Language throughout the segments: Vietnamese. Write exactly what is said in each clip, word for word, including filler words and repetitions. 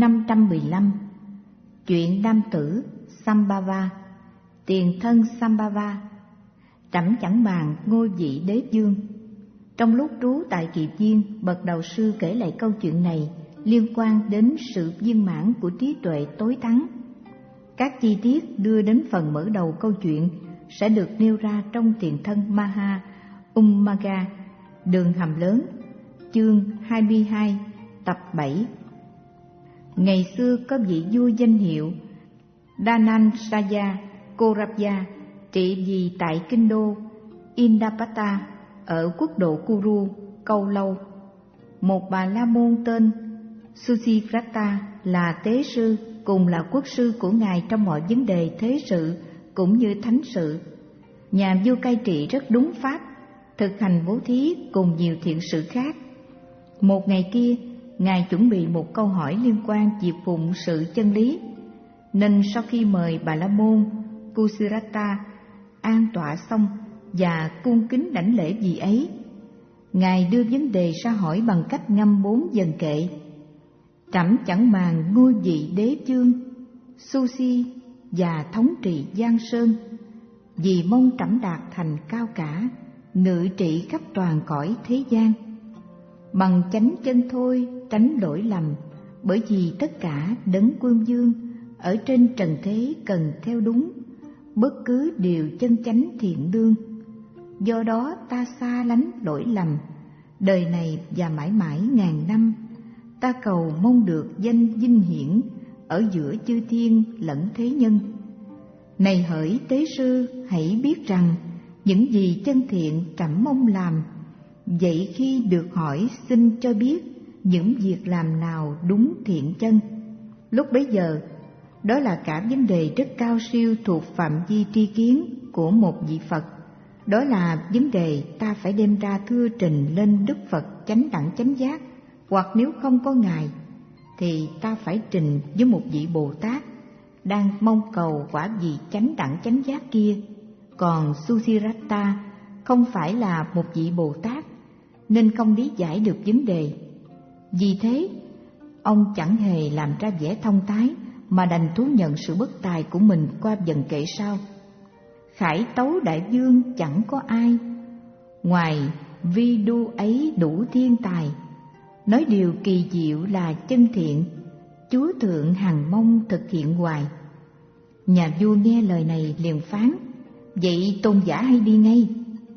năm trăm mười lăm. Chuyện nam tử Sambhava, tiền thân Sambhava, trẫm chẳng màng ngôi vị đế vương. Trong lúc trú tại Kiệp Viên, bậc đạo sư kể lại câu chuyện này liên quan đến sự viên mãn của trí tuệ tối thắng. Các chi tiết đưa đến phần mở đầu câu chuyện sẽ được nêu ra trong tiền thân Maha Ummagga, đường hầm lớn, chương hai mươi hai, tập bảy. Ngày xưa có vị vua danh hiệu Dhananjaya Korabya trị vì tại kinh đô Indapata ở quốc độ Kuru, Câu Lâu. Một bà la môn tên Susikrata là tế sư, cùng là quốc sư của ngài trong mọi vấn đề thế sự cũng như thánh sự. Nhà vua cai trị rất đúng pháp, thực hành bố thí cùng nhiều thiện sự khác. Một ngày kia, ngài chuẩn bị một câu hỏi liên quan việc phụng sự chân lý, nên sau khi mời bà la môn Kusirata an tọa xong và cung kính đảnh lễ vị ấy, ngài đưa vấn đề ra hỏi bằng cách ngâm bốn vần kệ: trẫm chẳng màng ngôi vị đế vương, Susi và thống trị Giang Sơn, vì mong trẫm đạt thành cao cả, ngự trị khắp toàn cõi thế gian. Bằng chánh chân thôi tránh lỗi lầm, bởi vì tất cả đấng quân vương ở trên trần thế cần theo đúng bất cứ điều chân chánh thiện lương. Do đó ta xa lánh lỗi lầm, đời này và mãi mãi ngàn năm. Ta cầu mong được danh vinh hiển ở giữa chư thiên lẫn thế nhân. Này hỡi tế sư, hãy biết rằng những gì chân thiện trẫm mong làm. Vậy khi được hỏi xin cho biết những việc làm nào đúng thiện chân. Lúc bấy giờ, đó là cả vấn đề rất cao siêu thuộc phạm vi tri kiến của một vị Phật. Đó là vấn đề ta phải đem ra thưa trình lên Đức Phật chánh đẳng chánh giác, hoặc nếu không có Ngài thì ta phải trình với một vị Bồ Tát đang mong cầu quả vị chánh đẳng chánh giác kia. Còn Susirata không phải là một vị Bồ Tát nên không lý giải được vấn đề. Vì thế, ông chẳng hề làm ra vẻ thông tái mà đành thú nhận sự bất tài của mình qua vần kệ sau: khải tấu đại vương chẳng có ai, ngoài vi đu ấy đủ thiên tài. Nói điều kỳ diệu là chân thiện, Chúa Thượng hằng mong thực hiện hoài. Nhà vua nghe lời này liền phán: vậy tôn giả hãy đi ngay.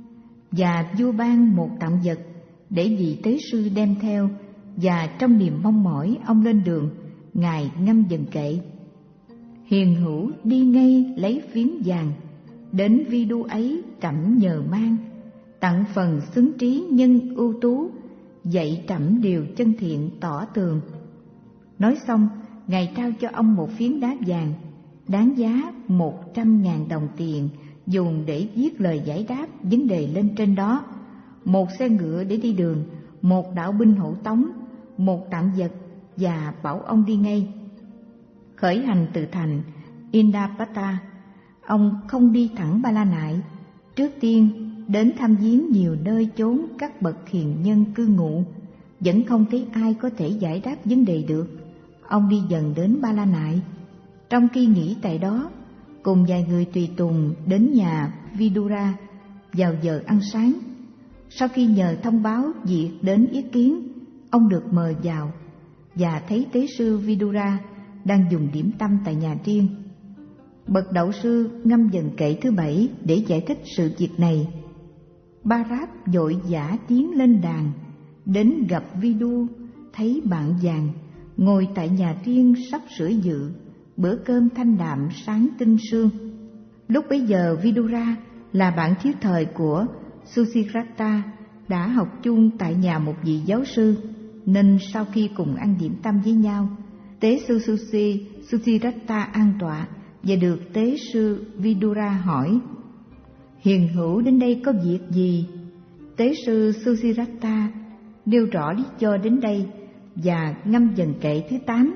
Và vua ban một tặng vật để vị tế sư đem theo, và trong niềm mong mỏi ông lên đường, ngài ngâm vần kệ: hiền hữu đi ngay lấy phiến vàng, đến vi đu ấy trẫm nhờ mang, tặng phần xứng trí nhân ưu tú, dạy trẫm điều chân thiện tỏ tường. Nói xong, ngài trao cho ông một phiến đá vàng đáng giá một trăm ngàn đồng tiền, dùng để viết lời giải đáp vấn đề lên trên đó, một xe ngựa để đi đường, một đạo binh hộ tống, một tạm vật, và bảo ông đi ngay. Khởi hành từ thành Indapata, ông không đi thẳng Ba La Nại. Trước tiên đến thăm viếng nhiều nơi chốn các bậc hiền nhân cư ngụ, vẫn không thấy ai có thể giải đáp vấn đề được. Ông đi dần đến Ba La Nại. Trong khi nghỉ tại đó, cùng vài người tùy tùng đến nhà Vidura vào giờ ăn sáng. Sau khi nhờ thông báo việc đến ý kiến, ông được mời vào và thấy tế sư Vidura đang dùng điểm tâm tại nhà riêng. Bậc đạo sư ngâm vần kệ thứ bảy để giải thích sự việc này. Bharat vội vã tiến lên đàn, đến gặp Vidu, thấy bạn vàng ngồi tại nhà riêng sắp sửa dự bữa cơm thanh đạm sáng tinh sương. Lúc bấy giờ Vidura là bạn thiếu thời của Susikrata, đã học chung tại nhà một vị giáo sư, nên sau khi cùng ăn điểm tâm với nhau, tế sư Susi Susirata an tọa và được tế sư Vidura hỏi: hiền hữu đến đây có việc gì? Tế sư Susirata nêu rõ lý do đến đây và ngâm vần kệ thứ tám: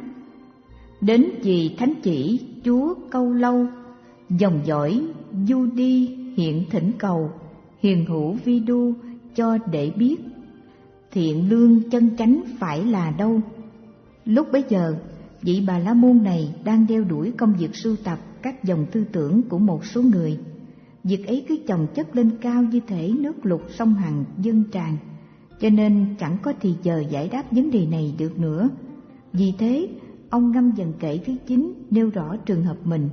đến vì thánh chỉ chúa Câu Lâu, dòng dõi du đi hiện thỉnh cầu, hiền hữu vi đu cho để biết, thiện lương chân chánh phải là đâu. Lúc bấy giờ vị Bà La Môn này đang đeo đuổi công việc sưu tập các dòng tư tưởng của một số người. Việc ấy cứ chồng chất lên cao như thể nước lụt sông Hằng dâng tràn, cho nên chẳng có thì giờ giải đáp vấn đề này được nữa. Vì thế, ông Ngâm Dần Kệ thứ chín nêu rõ trường hợp mình.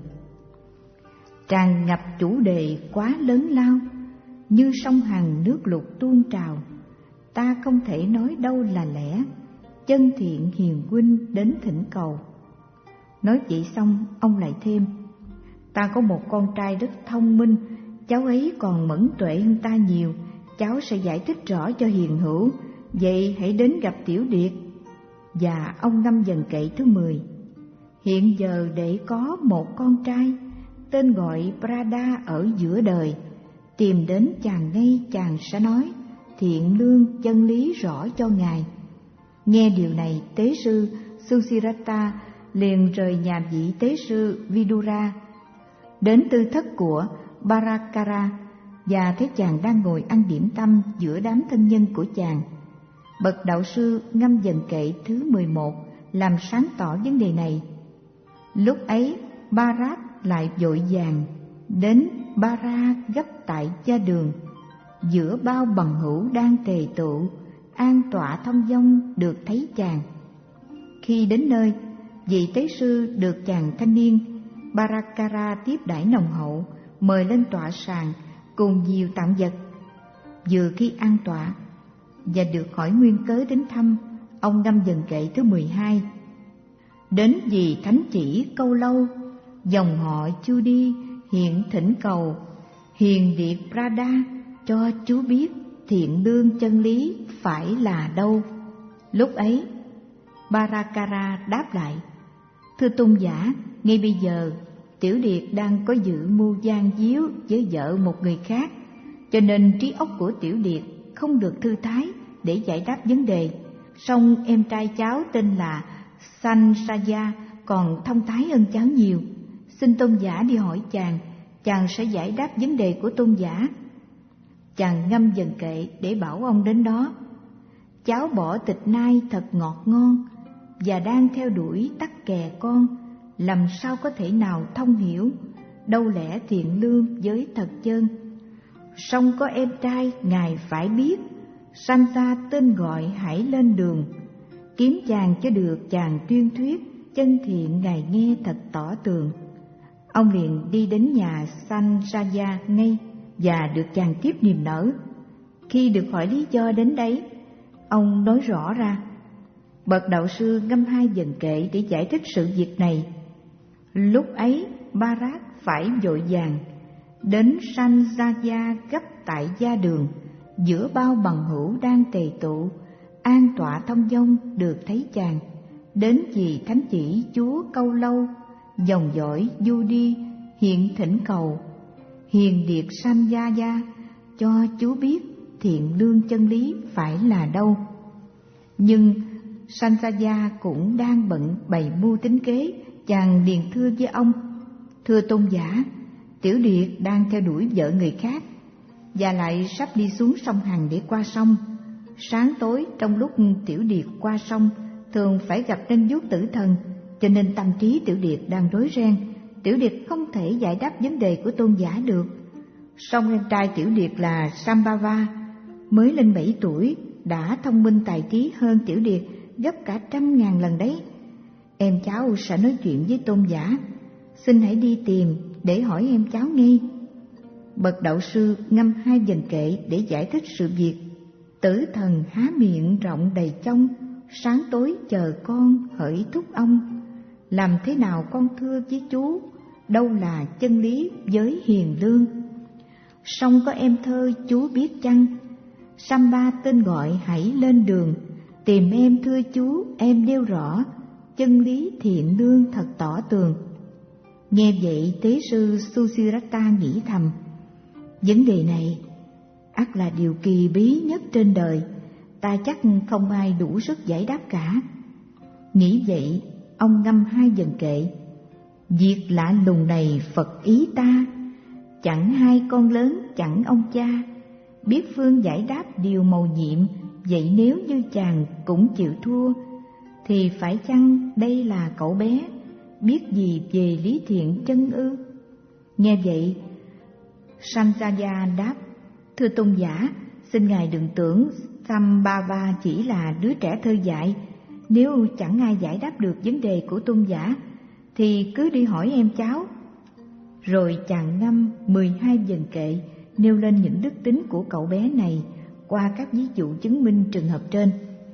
Tràn ngập chủ đề quá lớn lao, như sông Hằng nước lụt tuôn trào, ta không thể nói đâu là lẽ, chân thiện hiền huynh đến thỉnh cầu. Nói vậy xong, ông lại thêm, ta có một con trai rất thông minh, cháu ấy còn mẫn tuệ hơn ta nhiều, cháu sẽ giải thích rõ cho hiền hữu, vậy hãy đến gặp Tiểu Điệt. Và ông Ngâm Dần Kệ thứ mười, hiện giờ để có một con trai, tên gọi Prada ở giữa đời, tìm đến chàng ngay chàng sẽ nói thiện lương chân lý rõ cho ngài. Nghe điều này, tế sư Susiddhata liền rời nhà vị tế sư Vidura, đến tư thất của Barakara, và thấy chàng đang ngồi ăn điểm tâm giữa đám thân nhân của chàng. Bậc đạo sư Ngâm Dần Kệ thứ mười một làm sáng tỏ vấn đề này. Lúc ấy, Barat lại vội vàng đến Bara gấp tại gia đường, giữa bao bằng hữu đang tề tụ, an tọa thông dong được thấy chàng. Khi đến nơi, vị tế sư được chàng thanh niên Barakara tiếp đãi nồng hậu, mời lên tọa sàn cùng nhiều tặng vật. Vừa khi an tọa và được hỏi nguyên cớ đến thăm, ông Ngâm Dần Kệ thứ mười hai, đến vì thánh chỉ câu lâu, dòng họ Chu Đi hiện thỉnh cầu hiền điệt Prada cho chú biết thiện lương chân lý phải là đâu. Lúc ấy, Barakara đáp lại, thưa tôn giả, ngay bây giờ Tiểu Điệt đang có dự mưu gian díu với vợ một người khác, cho nên trí óc của Tiểu Điệt không được thư thái để giải đáp vấn đề. Song em trai cháu tên là Sansaya còn thông thái hơn cháu nhiều. Xin tôn giả đi hỏi chàng, chàng sẽ giải đáp vấn đề của tôn giả. Chàng Ngâm Dần Kệ để bảo ông đến đó. Cháu bỏ tịch nai thật ngọt ngon và đang theo đuổi tắc kè con, làm sao có thể nào thông hiểu đâu lẽ thiện lương với thật chân. Song có em trai ngài phải biết, sanh ra tên gọi hãy lên đường, kiếm chàng cho được chàng tuyên thuyết chân thiện ngài nghe thật tỏ tường. Ông liền đi đến nhà Sansaya ngay và được chàng tiếp niềm nở. Khi được hỏi lý do đến đấy, ông nói rõ ra. Bậc đạo sư Ngâm Hai Dần Kệ để giải thích sự việc này. Lúc ấy Barat phải vội vàng đến Sansaya gấp tại gia đường, giữa bao bằng hữu đang tề tụ, an tọa thông dong được thấy chàng. Đến vì thánh chỉ chúa câu lâu, dòng dõi du đi hiện thỉnh cầu hiền điệt Sansaya cho chú biết thiện lương chân lý phải là đâu. Nhưng Sansaya cũng đang bận bày mưu tính kế, chàng liền thưa với ông, thưa tôn giả, Tiểu Điệt đang theo đuổi vợ người khác và lại sắp đi xuống sông Hằng để qua sông. Sáng tối trong lúc Tiểu Điệt qua sông thường phải gặp nên vuốt tử thần, cho nên tâm trí Tiểu Điệt đang rối ren. Tiểu Điệt không thể giải đáp vấn đề của tôn giả được. Song em trai Tiểu Điệt là Sambhava mới lên bảy tuổi, đã thông minh tài trí hơn Tiểu Điệt gấp cả trăm ngàn lần đấy. Em cháu sẽ nói chuyện với tôn giả, xin hãy đi tìm để hỏi em cháu ngay. Bậc đạo sư Ngâm Hai Dần Kệ để giải thích sự việc. Tử thần há miệng rộng đầy trong, sáng tối chờ con hỡi thúc ông. Làm thế nào con thưa với chú, đâu là chân lý với hiền lương. Song có em thơ chú biết chăng, Samba tên gọi hãy lên đường, tìm em thưa chú em nêu rõ, chân lý thiện lương thật tỏ tường. Nghe vậy tế sư Susiddhata nghĩ thầm, vấn đề này ắt là điều kỳ bí nhất trên đời, ta chắc không ai đủ sức giải đáp cả. Nghĩ vậy, ông Ngâm Hai Dần Kệ, việc lạ lùng này Phật ý ta, chẳng hai con lớn chẳng ông cha, biết phương giải đáp điều mầu nhiệm, vậy nếu như chàng cũng chịu thua, thì phải chăng đây là cậu bé biết gì về lý thiện chân ư? Nghe vậy, Sanjaya đáp: thưa tôn giả, xin ngài đừng tưởng Sambhava chỉ là đứa trẻ thơ dại. Nếu chẳng ai giải đáp được vấn đề của tôn giả thì cứ đi hỏi em cháu. Rồi chàng ngâm mười hai vần kệ nêu lên những đức tính của cậu bé này qua các ví dụ chứng minh trường hợp trên.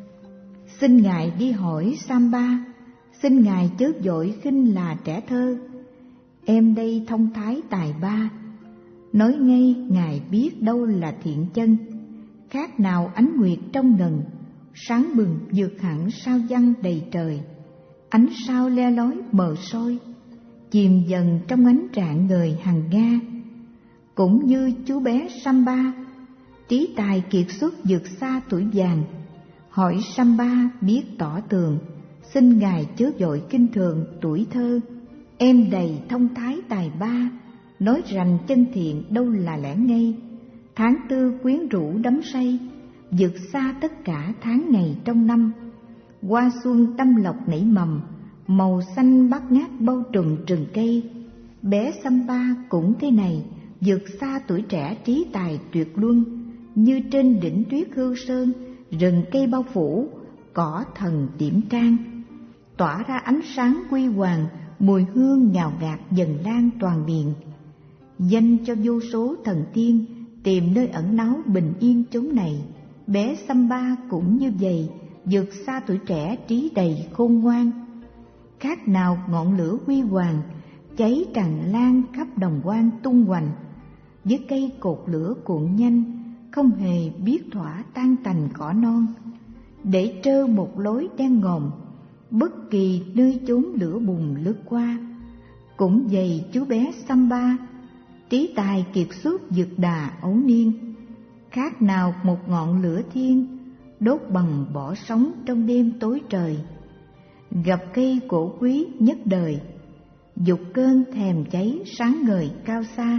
Xin ngài đi hỏi Samba, xin ngài chớ vội khinh là trẻ thơ. Em đây thông thái tài ba, nói ngay ngài biết đâu là thiện chân. Khác nào ánh nguyệt trong ngần, sáng bừng vượt hẳn sao văng đầy trời. Ánh sao le lói mờ soi, chìm dần trong ánh rạng ngời hằng nga. Cũng như chú bé Samba, trí tài kiệt xuất vượt xa tuổi vàng. Hỏi Samba biết tỏ tường, xin ngài chớ vội kinh thường tuổi thơ. Em đầy thông thái tài ba, nói rằng chân thiện đâu là lẽ ngây. Tháng tư quyến rũ đắm say, vượt xa tất cả tháng ngày trong năm. Hoa xuân tâm lộc nảy mầm, màu xanh bát ngát bao trùm rừng cây. Bé Samba cũng thế này, vượt xa tuổi trẻ trí tài tuyệt luân. Như trên đỉnh tuyết hương sơn, rừng cây bao phủ, cỏ thần điểm trang. Tỏa ra ánh sáng huy hoàng, mùi hương ngào ngạt dần lan toàn miền. Danh cho vô số thần tiên tìm nơi ẩn náu bình yên chốn này. Bé Samba cũng như vậy, vượt xa tuổi trẻ trí đầy khôn ngoan. Khác nào ngọn lửa huy hoàng, cháy tràn lan khắp đồng quan tung hoành. Với cây cột lửa cuộn nhanh, không hề biết thỏa tan tành cỏ non. Để trơ một lối đen ngòm, bất kỳ nơi chốn lửa bùng lướt qua. Cũng vậy chú bé Samba, trí tài kiệt xuất vượt đà ấu niên. Khác nào một ngọn lửa thiên, đốt bằng bỏ sống trong đêm tối trời. Gặp cây cổ quý nhất đời, dục cơn thèm cháy sáng ngời cao xa.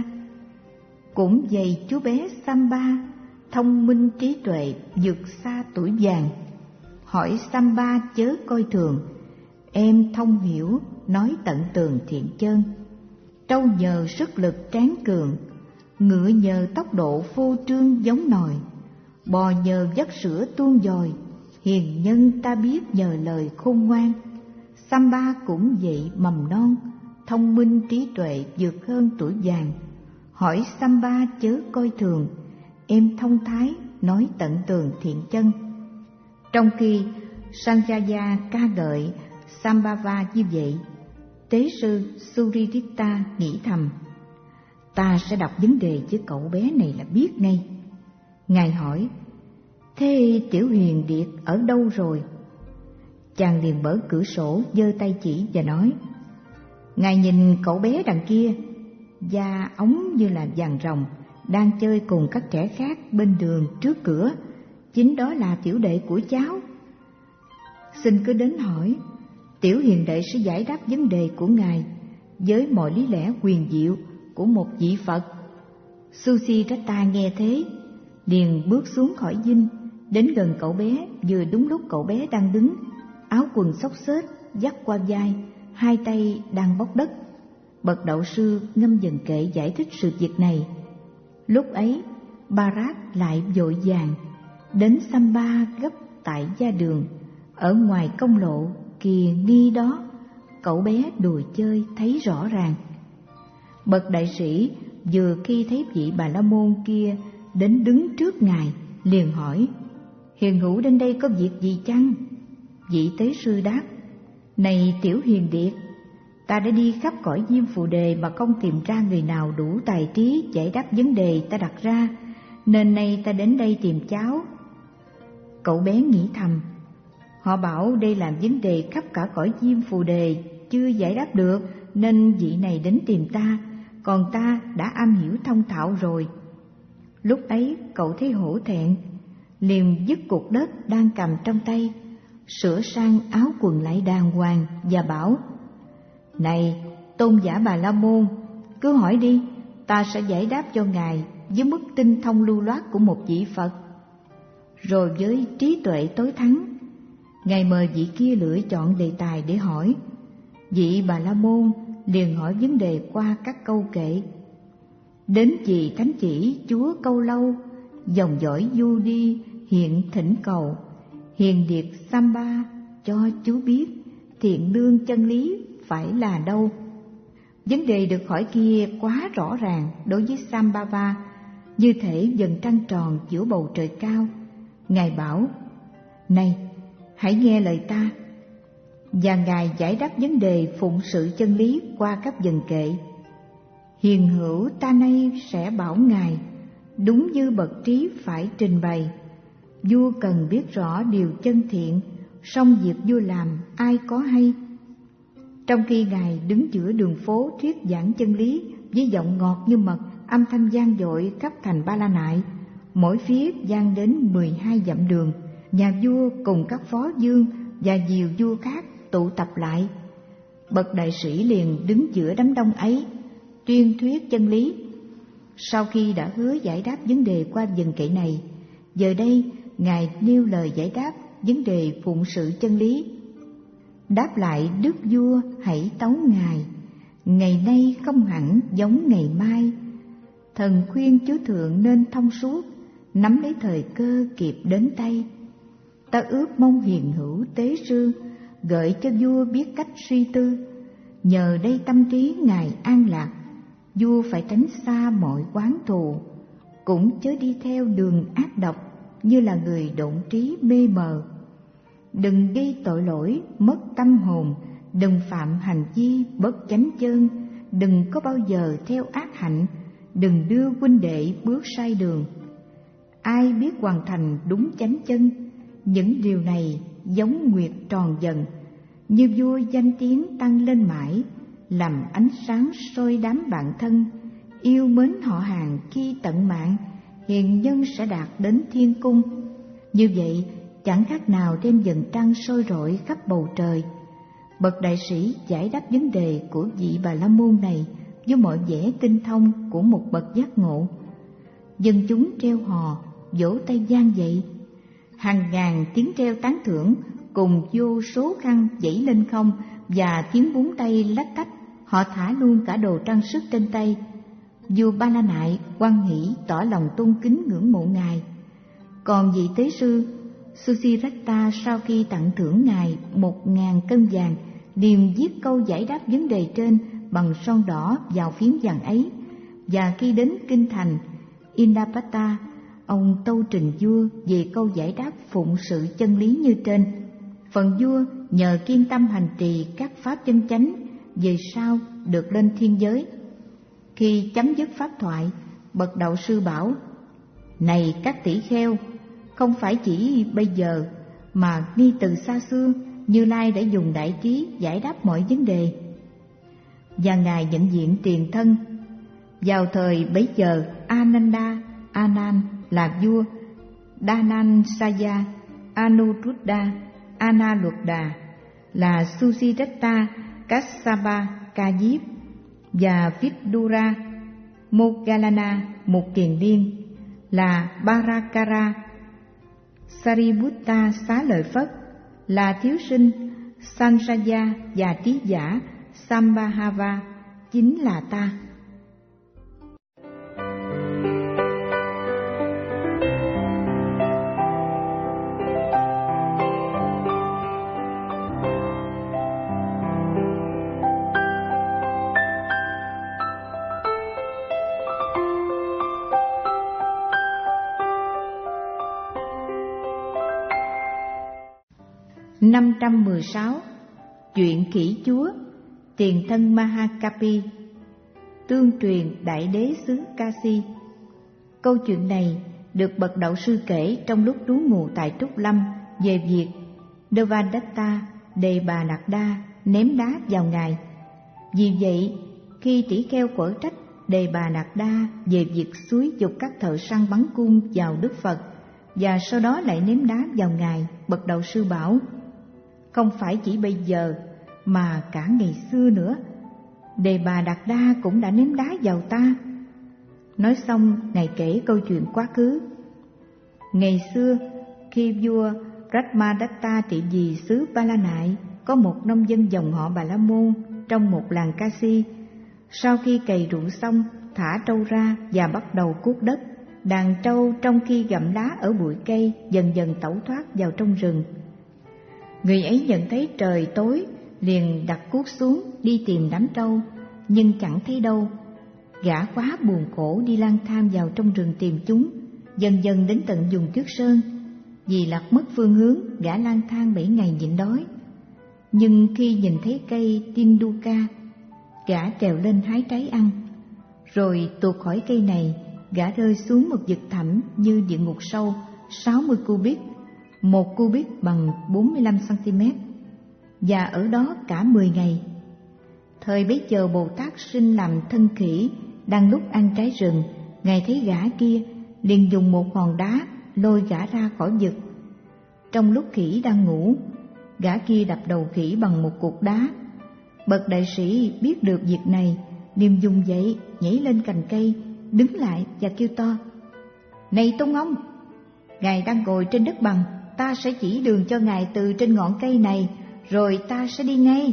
Cũng vậy chú bé Samba, thông minh trí tuệ vượt xa tuổi vàng. Hỏi Samba chớ coi thường, em thông hiểu nói tận tường thiện chân. Trâu nhờ sức lực tráng cường, ngựa nhờ tốc độ phô trương giống nòi. Bò nhờ vắt sữa tuôn dòi, hiền nhân ta biết nhờ lời khôn ngoan. Samba cũng vậy mầm non, thông minh trí tuệ vượt hơn tuổi vàng. Hỏi Samba chớ coi thường, em thông thái nói tận tường thiện chân. Trong khi Sanjaya ca ngợi Sambhava như vậy, tế sư Suridita nghĩ thầm: ta sẽ đọc vấn đề với cậu bé này là biết ngay. Ngài hỏi: thế Tiểu Huyền Điệt ở đâu rồi? Chàng liền mở cửa sổ giơ tay chỉ và nói: ngài nhìn cậu bé đằng kia, da ống như là vàng rồng, đang chơi cùng các trẻ khác bên đường trước cửa. Chính đó là tiểu đệ của cháu. Xin cứ đến hỏi, Tiểu Hiền đệ sẽ giải đáp vấn đề của ngài với mọi lý lẽ huyền diệu của một vị Phật. Suchirata nghe thế, liền bước xuống khỏi dinh, đến gần cậu bé. Vừa đúng lúc cậu bé đang đứng, áo quần xốc xếch, dắt qua vai, hai tay đang bóc đất. Bậc đạo sư ngâm dần kệ giải thích sự việc này. Lúc ấy, Bharat lại vội vàng đến Samba gấp tại gia đường, ở ngoài công lộ kìa nghi đó. Cậu bé đùa chơi thấy rõ ràng. Bậc đại sĩ vừa khi thấy vị Bà La Môn kia đến đứng trước ngài, liền hỏi: hiền hữu đến đây có việc gì chăng? Vị tế sư đáp: này Tiểu Hiền Điệt, ta đã đi khắp cõi Diêm Phù Đề mà không tìm ra người nào đủ tài trí giải đáp vấn đề ta đặt ra, nên nay ta đến đây tìm cháu. Cậu bé nghĩ thầm: họ bảo đây là vấn đề khắp cả cõi Diêm Phù Đề chưa giải đáp được, nên vị này đến tìm ta, còn ta đã am hiểu thông thạo rồi. Lúc ấy cậu thấy hổ thẹn, liền dứt cục đất đang cầm trong tay, sửa sang áo quần lại đàng hoàng và bảo: này tôn giả Bà La Môn, cứ hỏi đi, ta sẽ giải đáp cho ngài với mức tinh thông lưu loát của một vị Phật. Rồi với trí tuệ tối thắng, Ngài mời vị kia lựa chọn đề tài để hỏi. Vị Bà La Môn liền hỏi vấn đề qua các câu kệ. Đến vị thánh chỉ chúa Câu Lâu, dòng dõi du đi hiện thỉnh cầu. Hiền điệt Samba cho chú biết, thiện lương chân lý phải là đâu? Vấn đề được hỏi kia quá rõ ràng đối với Sambhava, như thể dần trăng tròn giữa bầu trời cao. Ngài bảo: này, hãy nghe lời ta. Và Ngài giải đáp vấn đề phụng sự chân lý qua các vần kệ. Hiền hữu ta nay sẽ bảo Ngài, đúng như bậc trí phải trình bày. Vua cần biết rõ điều chân thiện, song việc vua làm ai có hay. Trong khi Ngài đứng giữa đường phố thuyết giảng chân lý với giọng ngọt như mật, âm thanh vang dội khắp thành Ba La Nại, mỗi phía vang đến mười hai dặm đường. Nhà vua cùng các phó vương và nhiều vua khác tụ tập lại. Bậc đại sĩ liền đứng giữa đám đông ấy, tuyên thuyết chân lý. Sau khi đã hứa giải đáp vấn đề qua vần kệ này, giờ đây Ngài nêu lời giải đáp vấn đề phụng sự chân lý. Đáp lại đức vua hãy tấu Ngài, ngày nay không hẳn giống ngày mai. Thần khuyên chúa thượng nên thông suốt, nắm lấy thời cơ kịp đến tay. Ta ước mong hiền hữu tế sư gợi cho vua biết cách suy tư. Nhờ đây tâm trí Ngài an lạc, vua phải tránh xa mọi oán thù, cũng chớ đi theo đường ác độc như là người độn trí mê mờ. Đừng gây tội lỗi mất tâm hồn, đừng phạm hành vi bất chánh chơn, đừng có bao giờ theo ác hạnh, đừng đưa huynh đệ bước sai đường. Ai biết hoàn thành đúng chánh chân, những điều này giống nguyệt tròn dần, như vua danh tiếng tăng lên mãi, làm ánh sáng soi đám bạn thân. Yêu mến họ hàng khi tận mạng, hiền nhân sẽ đạt đến thiên cung. Như vậy chẳng khác nào đêm dần trăng soi rọi khắp bầu trời. Bậc đại sĩ giải đáp vấn đề của vị Bà La Môn này với mọi vẻ tinh thông của một bậc giác ngộ. Dân chúng treo hò, vỗ tay vang dậy, hàng ngàn tiếng reo tán thưởng cùng vô số khăn dãy lên không, và tiếng búng tay lách tách. Họ thả luôn cả đồ trang sức trên tay. Vua Ba La Nại hoan hỷ tỏ lòng tôn kính ngưỡng mộ Ngài. Còn vị tế sư Susiratha sau khi tặng thưởng Ngài một ngàn cân vàng, liền viết câu giải đáp vấn đề trên bằng son đỏ vào phiến vàng ấy. Và khi đến kinh thành Indapata, ông tâu trình vua về câu giải đáp phụng sự chân lý như trên. Phần vua nhờ kiên tâm hành trì các pháp chân chánh, về sau được lên thiên giới. Khi chấm dứt pháp thoại, bậc đạo sư bảo: này các tỷ kheo, không phải chỉ bây giờ mà ngay từ xa xưa, Như Lai đã dùng đại trí giải đáp mọi vấn đề. Và Ngài nhận diện tiền thân. Vào thời bấy giờ, Ananda Anan là vua, Dhanansaya, Anuruddha, Analuddha là Susiratha, Kassapa, Ca Diếp và Vidura, Moggallana, một kiền liên là Barakara, Sariputta Xá Lợi Phất là thiếu sinh, Sanjaya và trí giả Sambhava chính là ta. năm trăm mười sáu. Chuyện khỉ chúa, tiền thân Mahakapi, tương truyền đại đế xứ Kasi. Câu chuyện này được bậc đạo sư kể trong lúc trú ngụ tại Trúc Lâm về việc Devadatta Đề Bà Nạt Đa ném đá vào Ngài. Vì vậy, khi tỷ kheo quở trách Đề Bà Nạt Đa về việc xúi giục các thợ săn bắn cung vào Đức Phật và sau đó lại ném đá vào Ngài, bậc đạo sư bảo: không phải chỉ bây giờ mà cả ngày xưa nữa, Đề Bà Đạt Đa cũng đã ném đá vào ta. Nói xong, Ngài kể câu chuyện quá khứ. Ngày xưa, khi vua Brahmadatta trị vì xứ Ba La Nại có một nông dân dòng họ Bà La Môn trong một làng Kasi. Sau khi cày ruộng xong, thả trâu ra và bắt đầu cuốc đất. Đàn trâu trong khi gặm lá ở bụi cây dần dần tẩu thoát vào trong rừng. Người ấy nhận thấy trời tối, liền đặt cuốc xuống đi tìm đám trâu, nhưng chẳng thấy đâu. Gã quá buồn khổ đi lang thang vào trong rừng tìm chúng, dần dần đến tận vùng Tuyết Sơn. Vì lạc mất phương hướng, gã lang thang bảy ngày nhịn đói. Nhưng khi nhìn thấy cây Tinduka, gã trèo lên hái trái ăn. Rồi tuột khỏi cây này, gã rơi xuống một vực thẳm như địa ngục sâu, sáu mươi cubit, một cubit bằng bốn mươi lăm xăng-ti-mét, và ở đó cả mười ngày. Thời bấy giờ Bồ Tát sinh làm thân khỉ, đang lúc ăn trái rừng, ngài thấy gã kia, liền dùng một hòn đá lôi gã ra khỏi vực. Trong lúc khỉ đang ngủ, gã kia đập đầu khỉ bằng một cục đá. Bậc đại sĩ biết được việc này, liền dùng dậy nhảy lên cành cây, đứng lại và kêu to: "Này Tôn ông, ngài đang ngồi trên đất bằng, ta sẽ chỉ đường cho ngài từ trên ngọn cây này, rồi ta sẽ đi ngay."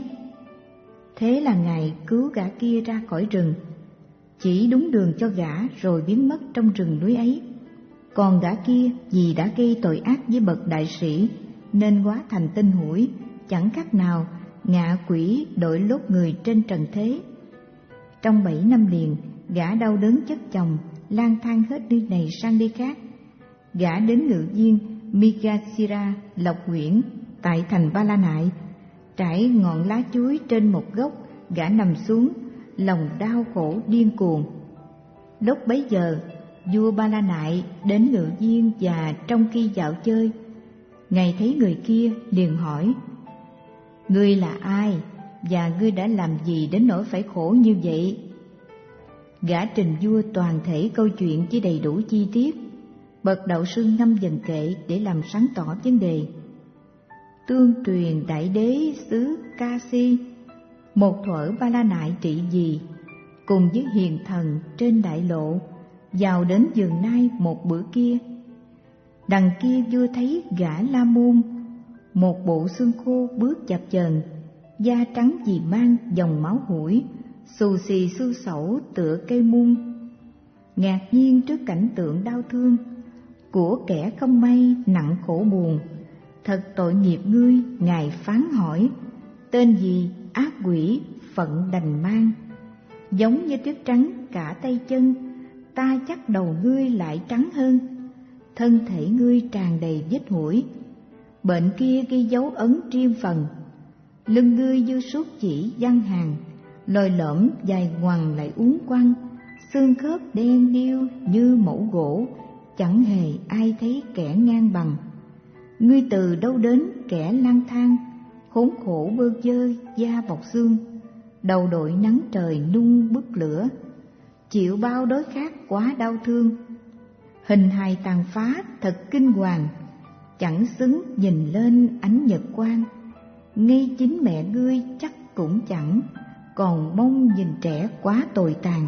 Thế là ngài cứu gã kia ra khỏi rừng, chỉ đúng đường cho gã rồi biến mất trong rừng núi ấy. Còn gã kia vì đã gây tội ác với bậc đại sĩ nên hóa thành tinh hủi, chẳng khác nào ngạ quỷ đội lốt người trên trần thế. Trong bảy năm liền, gã đau đớn chất chồng, lang thang hết nơi này sang nơi khác. Gã đến ngự viên Migasira Lộc Nguyễn tại thành Ba La Nại, trải ngọn lá chuối trên một gốc, gã nằm xuống, lòng đau khổ điên cuồng. Lúc bấy giờ, vua Ba La Nại đến ngự viên, và trong khi dạo chơi, ngài thấy người kia liền hỏi: "Ngươi là ai, và ngươi đã làm gì đến nỗi phải khổ như vậy?" Gã trình vua toàn thể câu chuyện với đầy đủ chi tiết. Bậc đạo sư ngâm dần kệ để làm sáng tỏ vấn đề. Tương truyền đại đế xứ Kasi, một thuở Ba La Nại trị vì, cùng với hiền thần trên đại lộ, vào đến vườn nai một bữa kia. Đằng kia vua thấy gã La Môn, một bộ xương khô bước chập chờn, da trắng vì mang dòng máu hủi, xù xì xu xẩu tựa cây muôn. Ngạc nhiên trước cảnh tượng đau thương của kẻ không may nặng khổ buồn. Thật tội nghiệp ngươi, ngài phán hỏi: "Tên gì, ác quỷ, phận đành mang? Giống như tuyết trắng cả tay chân, ta chắc đầu ngươi lại trắng hơn. Thân thể ngươi tràn đầy vết hủi, bệnh kia ghi dấu ấn riêng phần. Lưng ngươi như suốt chỉ giăng hàng, lồi lõm dài ngoằng lại uốn quăng, xương khớp đen điêu như mẫu gỗ, chẳng hề ai thấy kẻ ngang bằng. Ngươi từ đâu đến kẻ lang thang, khốn khổ bơ vơ da bọc xương, đầu đội nắng trời nung bức lửa, chịu bao đói khát quá đau thương. Hình hài tàn phá thật kinh hoàng, chẳng xứng nhìn lên ánh nhật quang. Ngay chính mẹ ngươi chắc cũng chẳng, còn mong nhìn trẻ quá tồi tàn.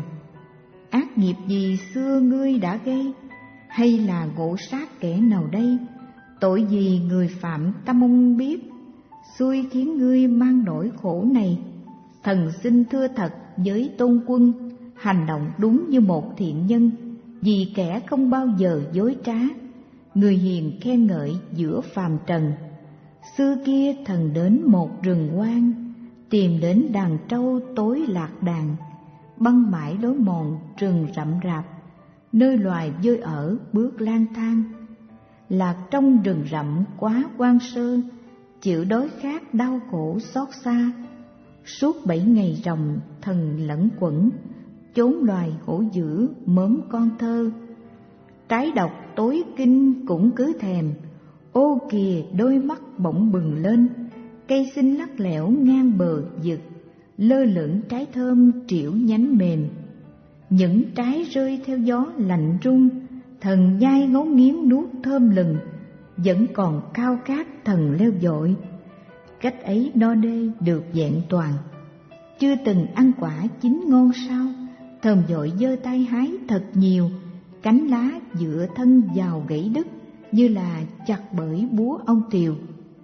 Ác nghiệp gì xưa ngươi đã gây, hay là ngộ sát kẻ nào đây? Tội gì người phạm ta mong biết, xui khiến ngươi mang nỗi khổ này. Thần xin thưa thật với Tôn Quân, hành động đúng như một thiện nhân, vì kẻ không bao giờ dối trá, người hiền khen ngợi giữa phàm trần. Xưa kia thần đến một rừng hoang, tìm đến đàn trâu tối lạc đàn, băng mãi lối mòn rừng rậm rạp, nơi loài dơi ở bước lang thang. Lạc trong rừng rậm quá hoang sơ, chịu đói khát đau khổ xót xa. Suốt bảy ngày ròng thần lẫn quẩn, chốn loài hổ dữ mớm con thơ. Trái độc tối kinh cũng cứ thèm, ô kìa đôi mắt bỗng bừng lên. Cây xinh lắc lẻo ngang bờ vực, lơ lửng trái thơm triểu nhánh mềm. Những trái rơi theo gió lạnh rung, thần nhai ngấu nghiến nuốt thơm lừng, vẫn còn khao khát thần leo dội. Cách ấy no nê được vẹn toàn, chưa từng ăn quả chín ngon sao? Thơm dội giơ tay hái thật nhiều, cánh lá dựa thân vào gãy đứt, như là chặt bởi búa ông tiều.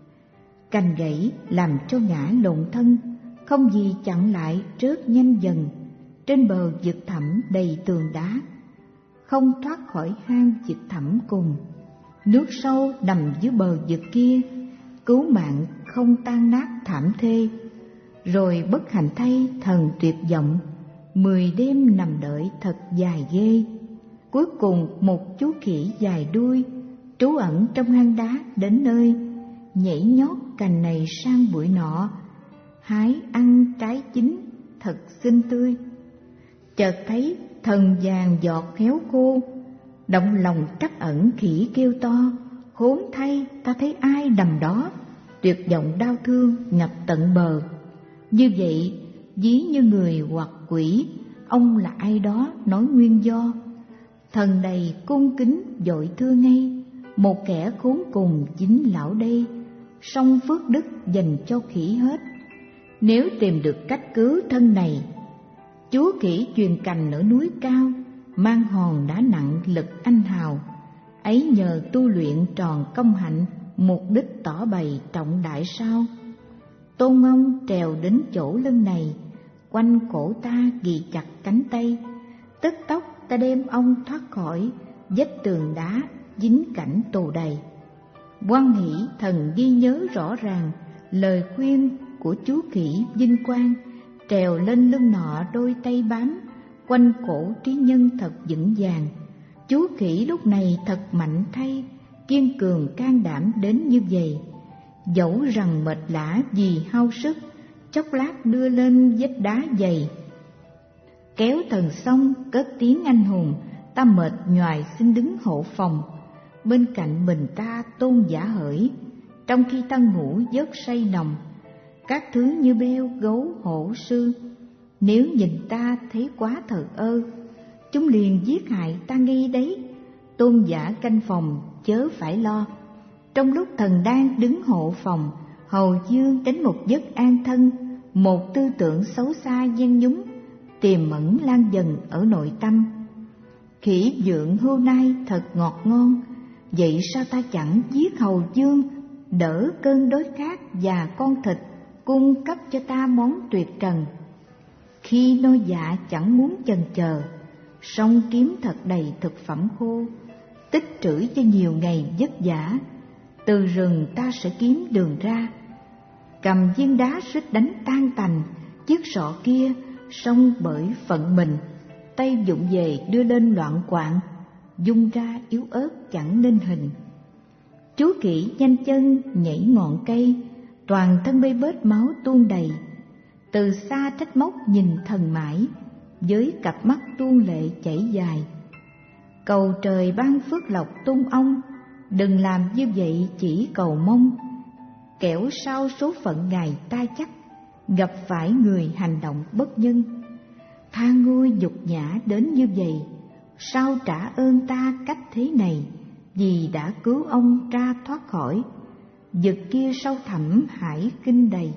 Cành gãy làm cho ngã lộn thân, không gì chặn lại rớt nhanh dần. Trên bờ vực thẳm đầy tường đá, không thoát khỏi hang vực thẳm cùng. Nước sâu nằm dưới bờ vực kia, cứu mạng không tan nát thảm thê. Rồi bất hạnh thay thần tuyệt vọng, mười đêm nằm đợi thật dài ghê. Cuối cùng một chú khỉ dài đuôi trú ẩn trong hang đá đến nơi, nhảy nhót cành này sang bụi nọ, hái ăn trái chín thật xinh tươi. Chợt thấy thần vàng giọt héo khô, động lòng trắc ẩn khỉ kêu to, khốn thay ta thấy ai nằm đó. Tuyệt vọng đau thương ngập tận bờ. Như vậy ví như người hoặc quỷ, ông là ai đó nói nguyên do. Thần đầy cung kính vội thưa ngay, một kẻ khốn cùng chính lão đây, song phước đức dành cho khỉ hết. Nếu tìm được cách cứu thân này, chúa khỉ truyền cành ở núi cao, mang hòn đá nặng lực anh hào. Ấy nhờ tu luyện tròn công hạnh, mục đích tỏ bày trọng đại sao. Tôn ông trèo đến chỗ lưng này, quanh cổ ta ghi chặt cánh tay. Tức tốc ta đem ông thoát khỏi vách tường đá dính cảnh tù đầy. Hoan hỷ thần ghi nhớ rõ ràng lời khuyên của chú khỉ vinh quang, trèo lên lưng nọ đôi tay bám, quanh cổ trí nhân thật vững vàng. Chú khỉ lúc này thật mạnh thay, kiên cường can đảm đến như vậy. Dẫu rằng mệt lả vì hao sức, chốc lát đưa lên vách đá dày. Kéo thần xong cất tiếng anh hùng, ta mệt nhoài xin đứng hộ phòng. Bên cạnh mình ta tôn giả hỡi, trong khi ta ngủ giấc say nồng. Các thứ như beo, gấu, hổ, sư, nếu nhìn ta thấy quá thờ ơ, chúng liền giết hại ta ngay đấy. Tôn giả canh phòng chớ phải lo. Trong lúc thần đang đứng hộ phòng, hầu dương đến một giấc an thân, một tư tưởng xấu xa gian nhúng tiềm ẩn lan dần ở nội tâm. Khỉ dượng hưu nai thật ngọt ngon, vậy sao ta chẳng giết hầu dương, đỡ cơn đói khát và con thịt, cung cấp cho ta món tuyệt trần. Khi nôi dạ chẳng muốn chần chờ, song kiếm thật đầy thực phẩm khô, tích trữ cho nhiều ngày vất vả. Từ rừng ta sẽ kiếm đường ra, cầm viên đá suýt đánh tan tành chiếc sọ kia, song bởi phận mình tay vụng về đưa lên loạn quạng, dung ra yếu ớt chẳng nên hình. Chú khỉ nhanh chân nhảy ngọn cây, toàn thân bê bết máu tuôn đầy. Từ xa trách móc nhìn thần mãi, với cặp mắt tuôn lệ chảy dài. Cầu trời ban phước lộc tung ông, đừng làm như vậy chỉ cầu mong. Kẻo sau số phận ngài ta chắc, gặp phải người hành động bất nhân. Tha ngôi nhục nhã đến như vậy, sao trả ơn ta cách thế này, vì đã cứu ông ra thoát khỏi vực kia sâu thẳm hải kinh đầy.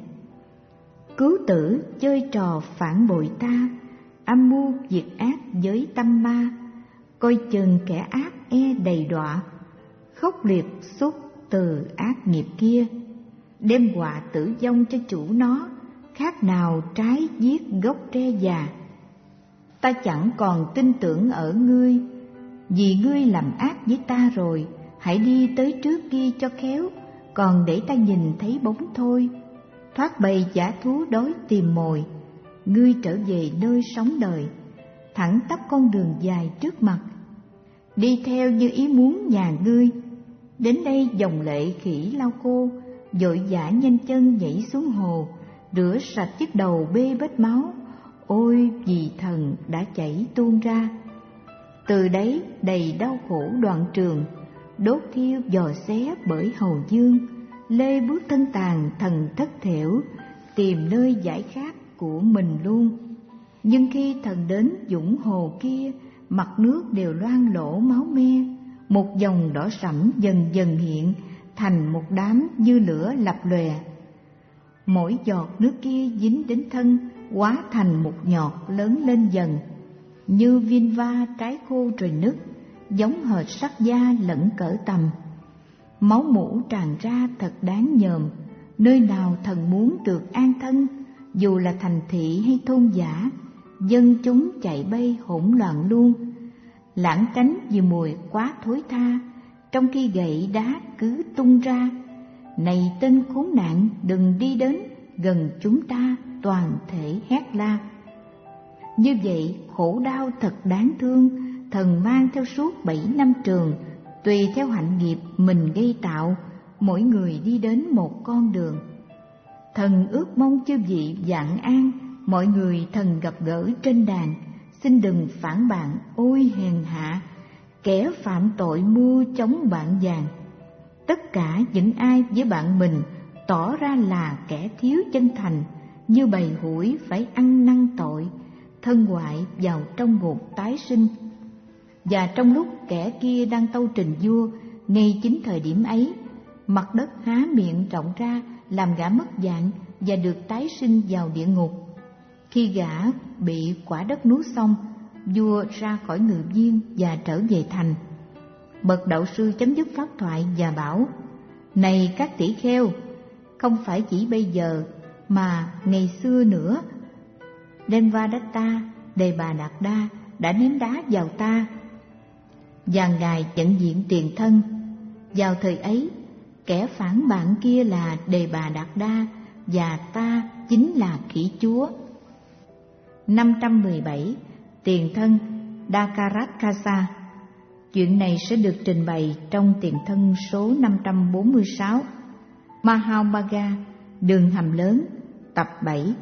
Cứu tử chơi trò phản bội ta, âm mưu diệt ác với tâm ma, coi chừng kẻ ác e đầy đọa, khốc liệt xuất từ ác nghiệp kia, đem họa tử vong cho chủ nó, khác nào trái giết gốc tre già. Ta chẳng còn tin tưởng ở ngươi, vì ngươi làm ác với ta rồi, hãy đi tới trước kia cho khéo, còn để ta nhìn thấy bóng thôi. Thoát bầy dã thú đói tìm mồi, ngươi trở về nơi sống đời, thẳng tắp con đường dài trước mặt, đi theo như ý muốn nhà ngươi. Đến đây dòng lệ khỉ lau khô, vội vã nhanh chân nhảy xuống hồ, rửa sạch chiếc đầu bê bết máu. Ôi vì thần đã chảy tuôn ra. Từ đấy đầy đau khổ đoạn trường, đốt thiêu dò xé bởi hầu dương. Lê bước thân tàn thần thất thểu, tìm nơi giải khát của mình luôn. Nhưng khi thần đến dũng hồ kia, mặt nước đều loang lổ máu me. Một dòng đỏ sẫm dần dần hiện thành một đám như lửa lập lòe. Mỗi giọt nước kia dính đến thân, hóa thành một nhọt lớn lên dần, như viên va trái khô rồi nứt, giống hệt sắt da lẫn cỡ tầm. Máu mủ tràn ra thật đáng nhờm, nơi nào thần muốn được an thân, dù là thành thị hay thôn dã, dân chúng chạy bay hỗn loạn luôn. Lãng tránh vì mùi quá thối tha, trong khi gậy đá cứ tung ra. Này tên khốn nạn, đừng đi đến gần chúng ta, toàn thể hét la. Như vậy khổ đau thật đáng thương, thần mang theo suốt bảy năm trường, tùy theo hạnh nghiệp mình gây tạo, mỗi người đi đến một con đường. Thần ước mong chư vị vạn an, mọi người thần gặp gỡ trên đàn, xin đừng phản bạn, ôi hèn hạ, kẻ phạm tội mua chống bạn vàng. Tất cả những ai với bạn mình tỏ ra là kẻ thiếu chân thành, như bầy hủi phải ăn năn tội, thân ngoại vào trong ngục tái sinh. Và trong lúc kẻ kia đang tâu trình vua, ngay chính thời điểm ấy, mặt đất há miệng rộng ra, làm gã mất dạng và được tái sinh vào địa ngục. Khi gã bị quả đất nuốt xong, vua ra khỏi ngự viên và trở về thành. Bậc đạo sư chấm dứt pháp thoại và bảo: Này các tỷ kheo, không phải chỉ bây giờ mà ngày xưa nữa, Devadatta, Đề Bà Đạt Đa đã ném đá vào ta, và ngài nhận diện tiền thân. Vào thời ấy, kẻ phản bạn kia là Đề Bà Đạt Đa, và ta chính là Kỷ Chúa. năm trăm mười bảy. Tiền thân Dakarakasa. Chuyện này sẽ được trình bày trong tiền thân số năm trăm bốn mươi sáu. Mahabhaga, đường hầm lớn, tập bảy.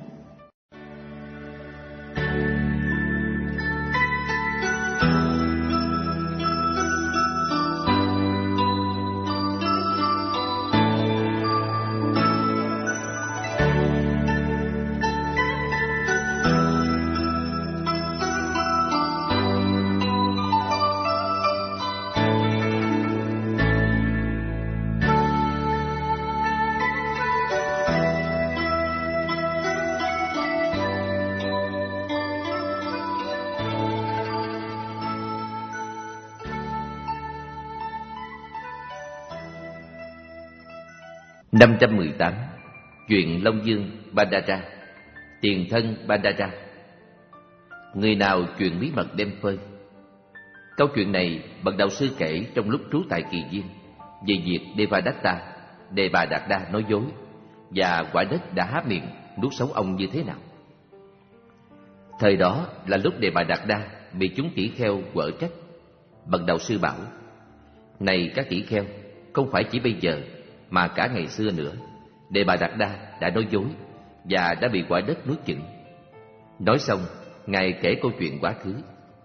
năm trăm mười tám. Chuyện Long Dương Bandara. Tiền thân Bandara. Người nào truyền bí mật đem phơi. Câu chuyện này bậc đạo sư kể trong lúc trú tại Kỳ Viên về việc Devadatta, Đề Bà Đạt Đa nói dối, và quả đất đã há miệng nuốt sống ông như thế nào. Thời đó là lúc Đề Bà Đạt Đa bị chúng tỷ kheo quở trách. Bậc đạo sư bảo: Này các tỷ kheo, không phải chỉ bây giờ mà cả ngày xưa nữa, Đề Bà Đạt Đa đã nói dối và đã bị quả đất nuốt chửng. Nói xong, ngài kể câu chuyện quá khứ.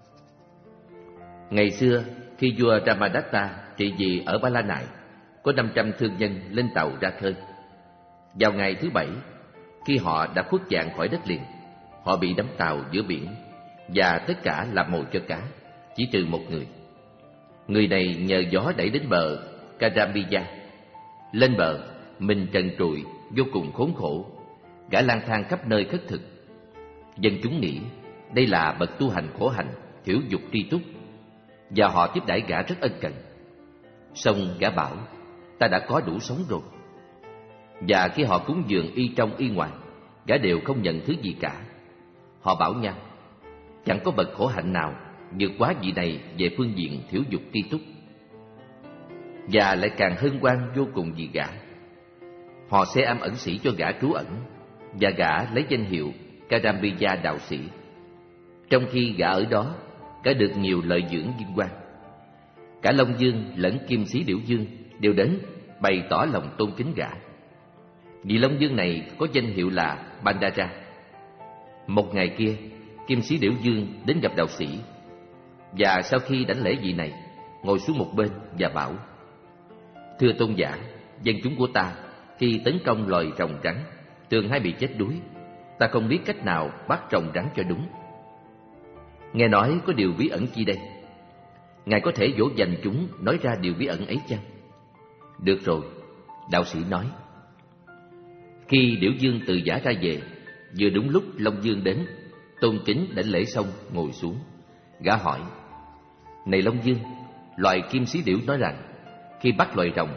Ngày xưa, khi vua Ramadatta trị vì ở Ba La Nại, có năm trăm thương nhân lên tàu ra khơi. Vào ngày thứ bảy, khi họ đã khuất dạng khỏi đất liền, họ bị đắm tàu giữa biển, và tất cả làm mồi cho cá, chỉ trừ một người. Người này nhờ gió đẩy đến bờ Karambiya. Lên bờ, mình trần trụi, vô cùng khốn khổ. Gã lang thang khắp nơi khất thực. Dân chúng nghĩ đây là bậc tu hành khổ hạnh, thiểu dục tri túc, và họ tiếp đãi gã rất ân cần. Xong gã bảo: Ta đã có đủ sống rồi. Và khi họ cúng dường y trong y ngoài, gã đều không nhận thứ gì cả. Họ bảo nhau: Chẳng có bậc khổ hạnh nào vượt quá vị này về phương diện thiểu dục tri túc, và lại càng hân hoan vô cùng vì gã. Họ sẽ am ẩn sĩ cho gã trú ẩn, và gã lấy danh hiệu Karambiya đạo sĩ. Trong khi gã ở đó, gã được nhiều lợi dưỡng vinh quang. Cả Long Dương lẫn Kim Sĩ Điểu Dương đều đến bày tỏ lòng tôn kính gã. Vị Long Dương này có danh hiệu là Bandara. Một ngày kia, Kim Sĩ Điểu Dương đến gặp đạo sĩ, và sau khi đảnh lễ vị này, ngồi xuống một bên và bảo: Thưa tôn giả, dân chúng của ta khi tấn công loài rồng rắn thường hay bị chết đuối. Ta không biết cách nào bắt rồng rắn cho đúng. Nghe nói có điều bí ẩn chi đây? Ngài có thể dỗ dành chúng nói ra điều bí ẩn ấy chăng? Được rồi, đạo sĩ nói. Khi Điểu Dương từ giã ra về, vừa đúng lúc Long Dương đến, tôn kính đảnh lễ xong ngồi xuống. Gã hỏi: Này Long Dương, loài Kim Sĩ Điểu nói rằng khi bắt loài rồng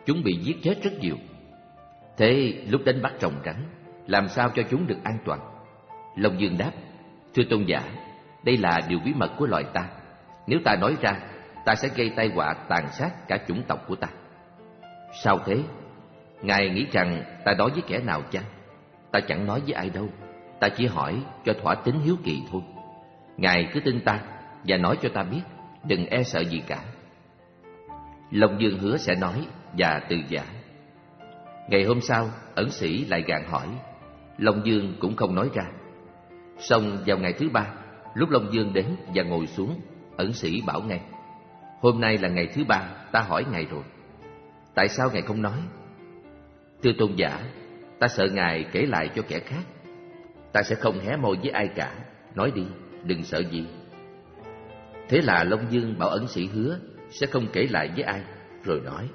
chúng bị giết chết rất nhiều. Thế lúc đánh bắt rồng rắn, làm sao cho chúng được an toàn? Long Dương đáp: Thưa tôn giả, đây là điều bí mật của loài ta. Nếu ta nói ra, ta sẽ gây tai họa tàn sát cả chủng tộc của ta. Sao thế? Ngài nghĩ rằng ta nói với kẻ nào chăng? Ta chẳng nói với ai đâu. Ta chỉ hỏi cho thỏa tính hiếu kỳ thôi. Ngài cứ tin ta và nói cho ta biết, đừng e sợ gì cả. Long Dương hứa sẽ nói và từ giả. Ngày hôm sau, ẩn sĩ lại gạn hỏi. Long Dương cũng không nói ra. Xong vào ngày thứ ba, lúc Long Dương đến và ngồi xuống, ẩn sĩ bảo ngay: Hôm nay là ngày thứ ba, ta hỏi ngài rồi. Tại sao ngài không nói? Thưa tôn giả, ta sợ ngài kể lại cho kẻ khác. Ta sẽ không hé môi với ai cả. Nói đi, đừng sợ gì. Thế là Long Dương bảo ẩn sĩ hứa sẽ không kể lại với ai, rồi nói: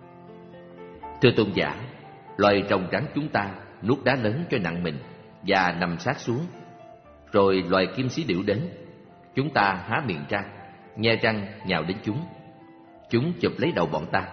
Thưa tôn giả, loài rồng rắn chúng ta nuốt đá lớn cho nặng mình và nằm sát xuống. Rồi loài kim sĩ điểu đến. Chúng ta há miệng ra, nhe răng nhào đến chúng. Chúng chụp lấy đầu bọn ta.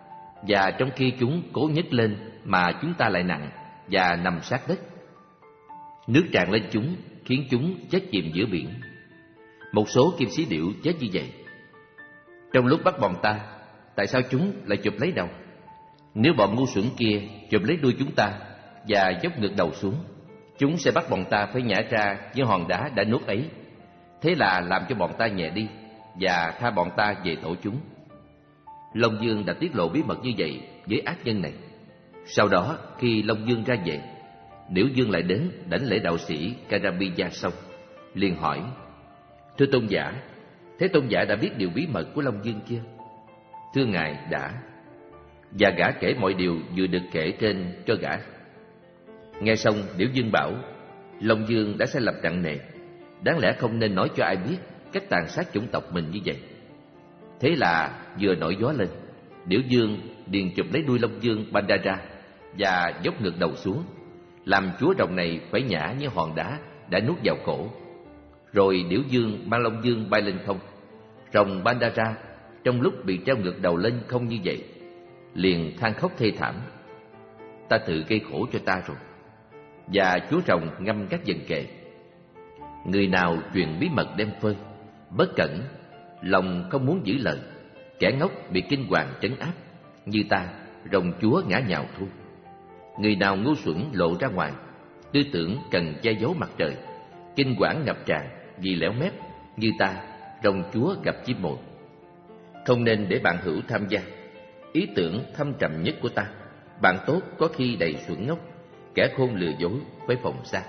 Và trong khi chúng cố nhấc lên mà chúng ta lại nặng và nằm sát đất. Nước tràn lên chúng, khiến chúng chết chìm giữa biển. Một số kim sĩ điểu chết như vậy. Trong lúc bắt bọn ta, tại sao chúng lại chụp lấy đầu? Nếu bọn ngu xuẩn kia chụp lấy đuôi chúng ta và dốc ngược đầu xuống, chúng sẽ bắt bọn ta phải nhả ra những hòn đá đã nuốt ấy. Thế là làm cho bọn ta nhẹ đi và tha bọn ta về tổ chúng. Long Dương đã tiết lộ bí mật như vậy với ác nhân này. Sau đó, khi Long Dương ra về, Điểu Dương lại đến đảnh lễ đạo sĩ Karabija xong, liền hỏi: Thưa tôn giả, thế tôn giả đã biết điều bí mật của Long Dương chưa? Thưa ngài, đã. Và gã kể mọi điều vừa được kể trên cho gã. Nghe xong, Điểu Dương bảo: Long Dương đã sai lầm nặng nề, đáng lẽ không nên nói cho ai biết cách tàn sát chủng tộc mình như vậy. Thế là vừa nổi gió lên, Điểu Dương liền chụp lấy đuôi Long Dương Bandara và dốc ngược đầu xuống, làm chúa rồng này phải nhả như hòn đá đã nuốt vào cổ. Rồi Điểu Dương mang Long Dương bay lên không. Rồng Bandara trong lúc bị treo ngược đầu lên không như vậy, liền than khóc thê thảm: Ta tự gây khổ cho ta rồi. Và chúa rồng ngâm các dần kệ: Người nào truyền bí mật đem phơi, bất cẩn, lòng không muốn giữ lời, kẻ ngốc bị kinh hoàng trấn áp, như ta, rồng chúa ngã nhào thôi. Người nào ngu xuẩn lộ ra ngoài, tư tưởng cần che giấu mặt trời, kinh quản ngập tràn vì lẻo mép, như ta, rồng chúa gặp chim mồi. Không nên để bạn hữu tham gia. Ý tưởng thâm trầm nhất của ta, bạn tốt có khi đầy xuẩn ngốc, kẻ khôn lừa dối phải phòng xa.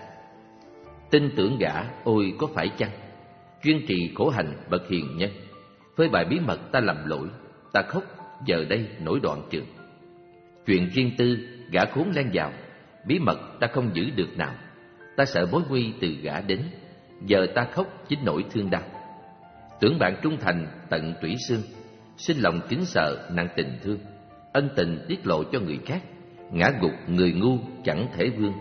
Tin tưởng gã ôi có phải chăng? Chuyên trì khổ hành bậc hiền nhân, phơi bày bí mật ta lầm lỗi, ta khóc giờ đây nổi đoạn trường. Chuyện riêng tư gã khốn len vào, bí mật ta không giữ được nào. Ta sợ mối nguy từ gã đến, giờ ta khóc chính nỗi thương đau. Tưởng bạn trung thành tận tủy xương, sinh lòng kính sợ nặng tình thương, ân tình tiết lộ cho người khác, ngã gục người ngu chẳng thể vươn.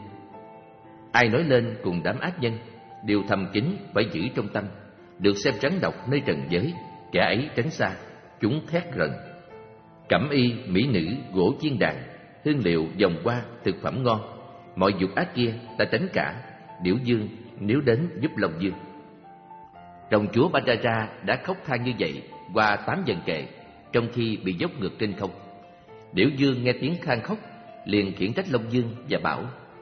Ai nói lên cùng đám ác nhân, điều thầm kín phải giữ trong tâm, được xem rắn độc nơi trần giới, kẻ ấy tránh xa, chúng thét rần. Cẩm y, mỹ nữ, gỗ chiên đàn, hương liệu, vòng hoa, thực phẩm ngon, mọi dục ác kia ta tránh cả. Điểu Dương nếu đến giúp Long Dương. Rồng chúa Bandara đã khóc than như vậy qua tám dần kệ, trong khi bị dốc ngược trên không. Điểu Dương nghe tiếng than khóc, liền khiển trách Long Dương và bảo: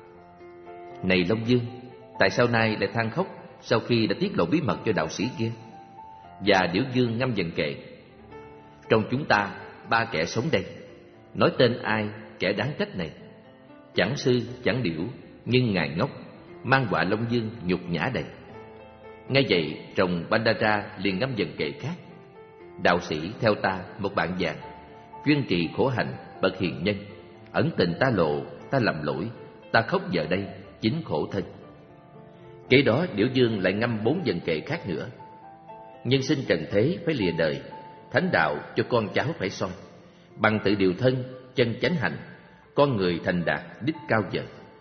Này Long Dương, tại sao nay lại than khóc sau khi đã tiết lộ bí mật cho đạo sĩ kia? Và Điểu Dương ngâm dần kệ: Trong chúng ta ba kẻ sống đây, nói tên ai kẻ đáng trách này. Chẳng sư chẳng điểu, nhưng ngài ngốc, mang họa Long Dương nhục nhã đầy. Nghe vậy, rồng Bandara liền ngâm dần kệ khác: Đạo sĩ theo ta một bạn vàng, chuyên trì khổ hạnh bậc hiền nhân, ẩn tình ta lộ, ta lầm lỗi, ta khóc giờ đây chính khổ thân. Kế đó Điểu Dương lại ngâm bốn dần kệ khác nữa: Nhân sinh trần thế phải lìa đời, thánh đạo cho con cháu phải soi, bằng tự điều thân chân chánh hành, con người thành đạt đích cao vời.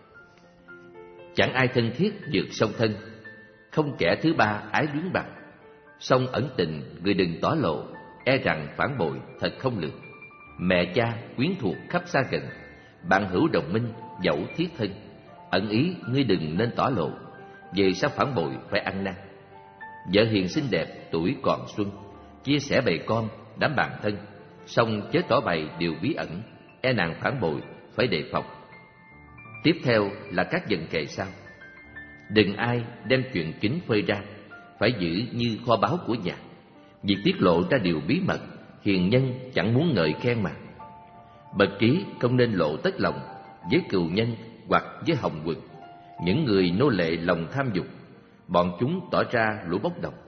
Chẳng ai thân thiết vượt song thân, không kẻ thứ ba ái luyến bằng. Song ẩn tình người đừng tỏ lộ, e rằng phản bội thật không lường. mẹ cha, quyến thuộc khắp xa gần, bạn hữu đồng minh, dẫu thiết thân, ẩn ý ngươi đừng nên tỏ lộ, vì sao phản bội phải ăn năn. Vợ hiền xinh đẹp, tuổi còn xuân, chia sẻ bầy con, đám bạn thân, song chớ tỏ bày điều bí ẩn, e nàng phản bội phải đề phòng. Tiếp theo là các dần kệ sau. Đừng ai đem chuyện kín phơi ra, phải giữ như kho báu của nhà. Việc tiết lộ ra điều bí mật, hiền nhân chẳng muốn ngợi khen mà. Bậc trí không nên lộ tất lòng với cừu nhân hoặc với hồng quần, những người nô lệ lòng tham dục, bọn chúng tỏ ra lũ bốc đồng.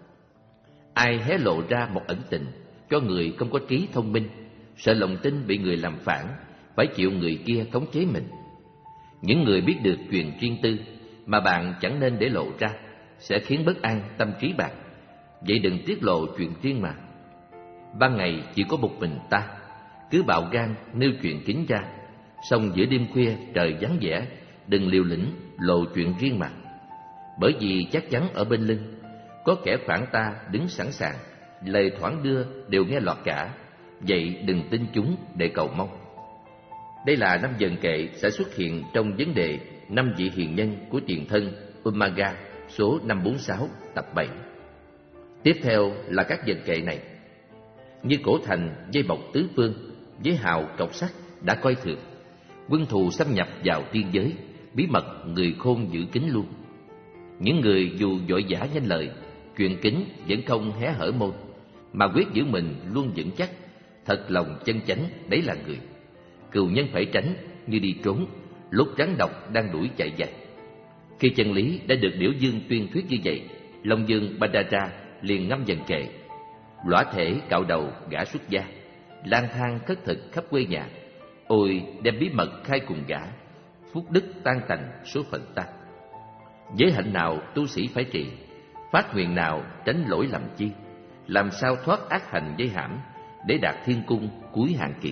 Ai hé lộ ra một ẩn tình cho người không có trí thông minh, sợ lòng tin bị người làm phản, phải chịu người kia khống chế mình. Những người biết được chuyện riêng tư mà bạn chẳng nên để lộ ra sẽ khiến bất an tâm trí bạn. Vậy đừng tiết lộ chuyện riêng mà. Ban ngày chỉ có một mình ta, cứ bạo gan nêu chuyện kín ra, song giữa đêm khuya trời vắng vẻ, đừng liều lĩnh lộ chuyện riêng mà. Bởi vì chắc chắn ở bên lưng có kẻ phản ta đứng sẵn sàng, lời thoảng đưa đều nghe lọt cả. Vậy đừng tin chúng để cầu mong. Đây là năm dần kệ sẽ xuất hiện trong vấn đề năm vị hiền nhân của tiền thân Umaga, số năm trăm bốn mươi sáu, tập bảy. Tiếp theo là các dần kệ này. Như cổ thành dây bọc tứ phương, với hào cọc sắt đã coi thường. Quân thù xâm nhập vào tiên giới, bí mật người khôn giữ kín luôn. Những người dù vội vã nhanh lời, chuyện kín vẫn không hé hở môi, mà quyết giữ mình luôn vững chắc. Thật lòng chân chánh đấy là người. Cừu nhân phải tránh như đi trốn, lúc rắn độc đang đuổi chạy dài. Khi chân lý đã được Điểu Dương tuyên thuyết như vậy, Long Dương Badara liền ngâm dần kệ. Lõa thể cạo đầu gã xuất gia, lang thang khất thực khắp quê nhà. Ôi đem bí mật khai cùng gã, phúc đức tan tành số phận ta. Giới hạnh nào tu sĩ phải trì, phát nguyện nào tránh lỗi lầm chi, làm sao thoát ác hành dây hãm, để đạt thiên cung cuối hàng kỳ.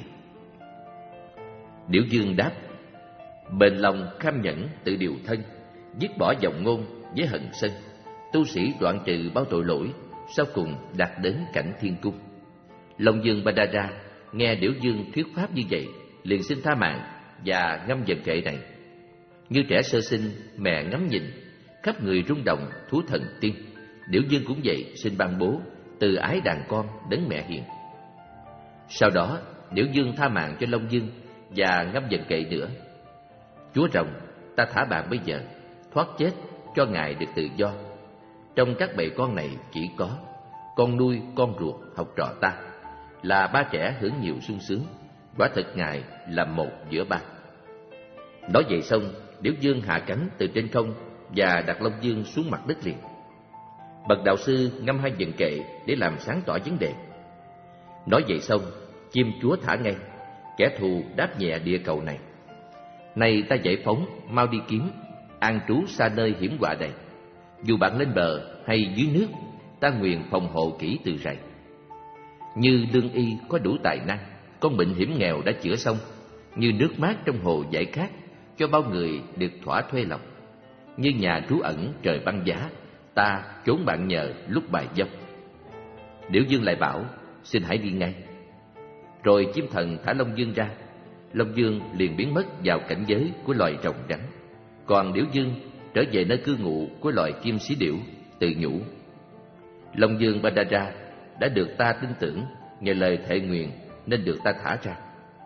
Điểu Dương đáp: bền lòng kham nhẫn tự điều thân, dứt bỏ vọng ngôn với hận sân. Tu sĩ đoạn trừ bao tội lỗi, sau cùng đạt đến cảnh thiên cung. Long Dương Badara nghe Điểu Dương thuyết pháp như vậy, liền xin tha mạng và ngâm dần kệ này. Như trẻ sơ sinh, mẹ ngắm nhìn, khắp người rung động thú thần tiên. Điểu Dương cũng vậy, xin ban bố từ ái đàn con đến mẹ hiền. Sau đó Điểu Dương tha mạng cho Long Dương và ngâm dần kệ nữa. Chúa rồng, ta thả bạn bây giờ, thoát chết cho ngài được tự do. Trong các bầy con này chỉ có con nuôi con ruột học trò ta, là ba trẻ hưởng nhiều sung sướng. Quả thật ngài là một giữa ba. Nói vậy xong, Điểu Dương hạ cánh từ trên không và đặt Long Dương xuống mặt đất liền. Bậc đạo sư ngâm hai dần kệ để làm sáng tỏ vấn đề. Nói vậy xong, chim chúa thả ngay, kẻ thù đáp nhẹ địa cầu này. Này ta giải phóng, mau đi kiếm, an trú xa nơi hiểm họa đây. Dù bạn lên bờ hay dưới nước, ta nguyện phòng hộ kỹ từ rày. Như lương y có đủ tài năng, con bệnh hiểm nghèo đã chữa xong. Như nước mát trong hồ giải khát, cho bao người được thỏa thuê lòng. Như nhà trú ẩn trời băng giá, ta trốn bạn nhờ lúc bài dông. Điểu Dương lại bảo: xin hãy đi ngay. Rồi chim thần thả Long Dương ra. Long Dương liền biến mất vào cảnh giới của loài rồng rắn. Còn Điểu Dương trở về nơi cư ngụ của loài kim sĩ điểu, tự nhủ: Long Dương Badara đã được ta tin tưởng, nhờ lời thệ nguyện nên được ta thả ra.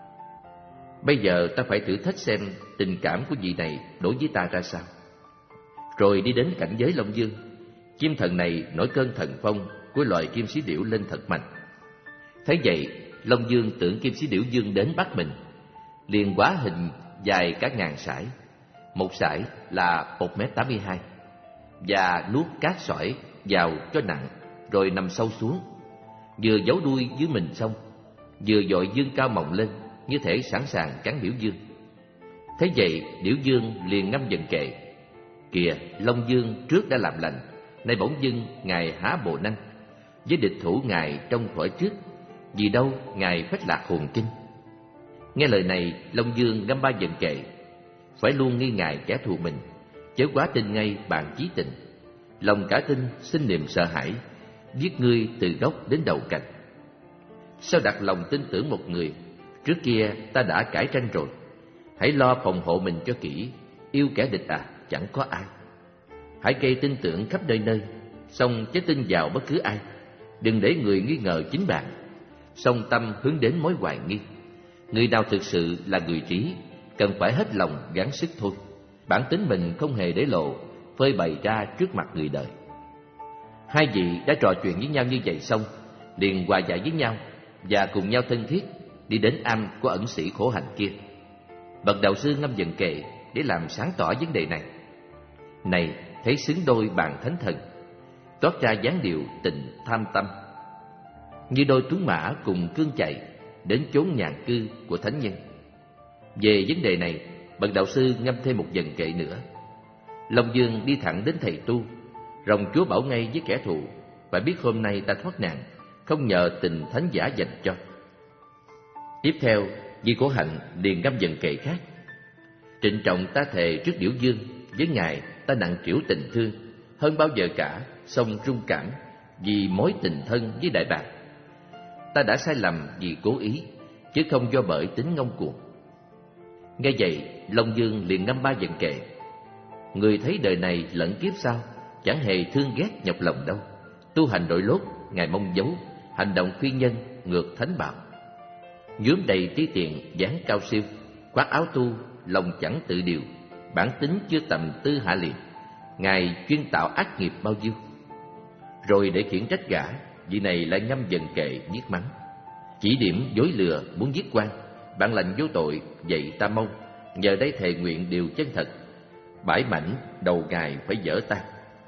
Bây giờ ta phải thử thách xem tình cảm của vị này đối với ta ra sao. Rồi đi đến cảnh giới Long Dương, chim thần này nổi cơn thần phong của loài kim sĩ điểu lên thật mạnh. Thấy vậy, Long Dương tưởng kim sĩ điểu Dương đến bắt mình, liền hóa hình dài cả ngàn sải. Một sải là một mét tám mươi hai, và nuốt cát sỏi vào cho nặng, rồi nằm sâu xuống. Vừa giấu đuôi dưới mình xong, vừa dội dương cao mọng lên, như thể sẵn sàng cắn Điểu Dương. Thế vậy, Điểu Dương liền ngâm dần kệ: kìa, Long Dương trước đã làm lành, nay bỗng dưng ngài há bộ năng, với địch thủ ngài trong thuở trước, vì đâu ngài phách lạc hồn kinh. Nghe lời này, Long Dương ngâm ba dần kệ: phải luôn nghi ngại kẻ thù mình, chớ quá tin ngay bạn chí tình. Lòng cả tin sinh niềm sợ hãi, giết ngươi từ gốc đến đầu cành. Sao đặt lòng tin tưởng một người, Trước kia ta đã cãi tranh rồi, hãy lo phòng hộ mình cho kỹ. Yêu kẻ địch à, chẳng có ai. Hãy gây tin tưởng khắp nơi nơi, song chớ tin vào bất cứ ai. Đừng để người nghi ngờ chính bạn, song tâm hướng đến mối hoài nghi. Người nào thực sự là người trí, cần phải hết lòng gắng sức thôi. Bản tính mình không hề để lộ, phơi bày ra trước mặt người đời. Hai vị đã trò chuyện với nhau như vậy xong, liền hòa giải với nhau và cùng nhau thân thiết đi đến am của ẩn sĩ khổ hạnh kia. Bậc đạo sư ngâm dần kệ để làm sáng tỏ vấn đề này. Này, thấy xứng đôi bạn thánh thần, toát ra dáng điệu tình tham tâm, như đôi tuấn mã cùng cương chạy đến chốn nhàn cư của thánh nhân. Về vấn đề này, bậc đạo sư ngâm thêm một dần kệ nữa. Long Dương đi thẳng đến thầy tu, rồng chúa bảo ngay với kẻ thù: phải biết hôm nay ta thoát nạn, không nhờ tình thánh giả dành cho. Tiếp theo, vị Khổ Hạnh liền ngâm dần kệ khác. Trịnh trọng ta thề trước Điểu Dương, với ngài ta nặng trĩu tình thương hơn bao giờ cả, song rung cảm vì mối tình thân với đại bàng. Ta đã sai lầm vì cố ý, chứ không do bởi tính ngông cuồng. Nghe vậy, Long Dương liền ngâm ba dần kệ. Người thấy đời này lẫn kiếp sau, chẳng hề thương ghét nhọc lòng đâu. Tu hành đội lốt, ngài mong giấu, hành động phi nhân, ngược thánh bảo. Nhuốm đầy trí tiện, dáng cao siêu, khoác áo tu, lòng chẳng tự điều, bản tính chưa tầm tư hạ liền. Ngài chuyên tạo ác nghiệp bao nhiêu. Rồi để khiển trách gã, vị này lại ngâm dần kệ viết mắng. Chỉ điểm dối lừa muốn giết quan, bạn lành vô tội, vậy ta mong nhờ đây thề nguyện điều chân thật, bãi mảnh đầu ngài phải dở tan.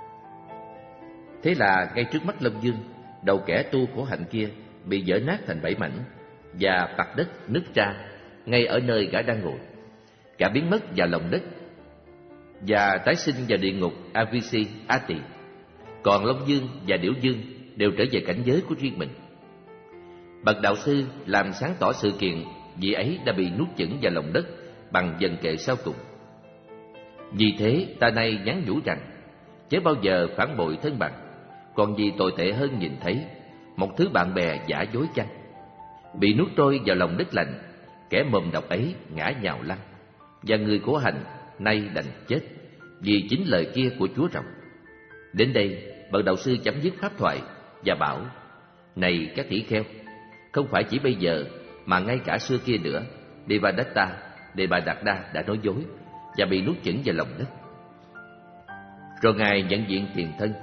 Thế là ngay trước mắt Long Dương, đầu kẻ tu khổ hạnh kia bị dở nát thành bảy mảnh, và mặt đất nứt ra ngay ở nơi gã đang ngồi. Gã biến mất vào lòng đất và tái sinh vào địa ngục Avisi Ati. Còn Long Dương và Điểu Dương đều trở về cảnh giới của riêng mình. Bậc đạo sư làm sáng tỏ sự kiện vị ấy đã bị nuốt chửng vào lòng đất bằng dần kệ sau cùng. Vì thế ta nay nhắn nhủ rằng, chớ bao giờ phản bội thân bằng, còn gì tồi tệ hơn nhìn thấy một thứ bạn bè giả dối chăng. Bị nuốt trôi vào lòng đất lạnh, kẻ mồm độc ấy ngã nhào lăn, và người khổ hạnh nay đành chết vì chính lời kia của Chúa Rồng. Đến đây, bậc đạo sư chấm dứt pháp thoại và bảo: này các tỷ kheo, không phải chỉ bây giờ mà ngay cả xưa kia nữa, Devadatta, Devadatta đã nói dối và bị nuốt chửng vào lòng đất. Rồi ngài nhận diện tiền thân.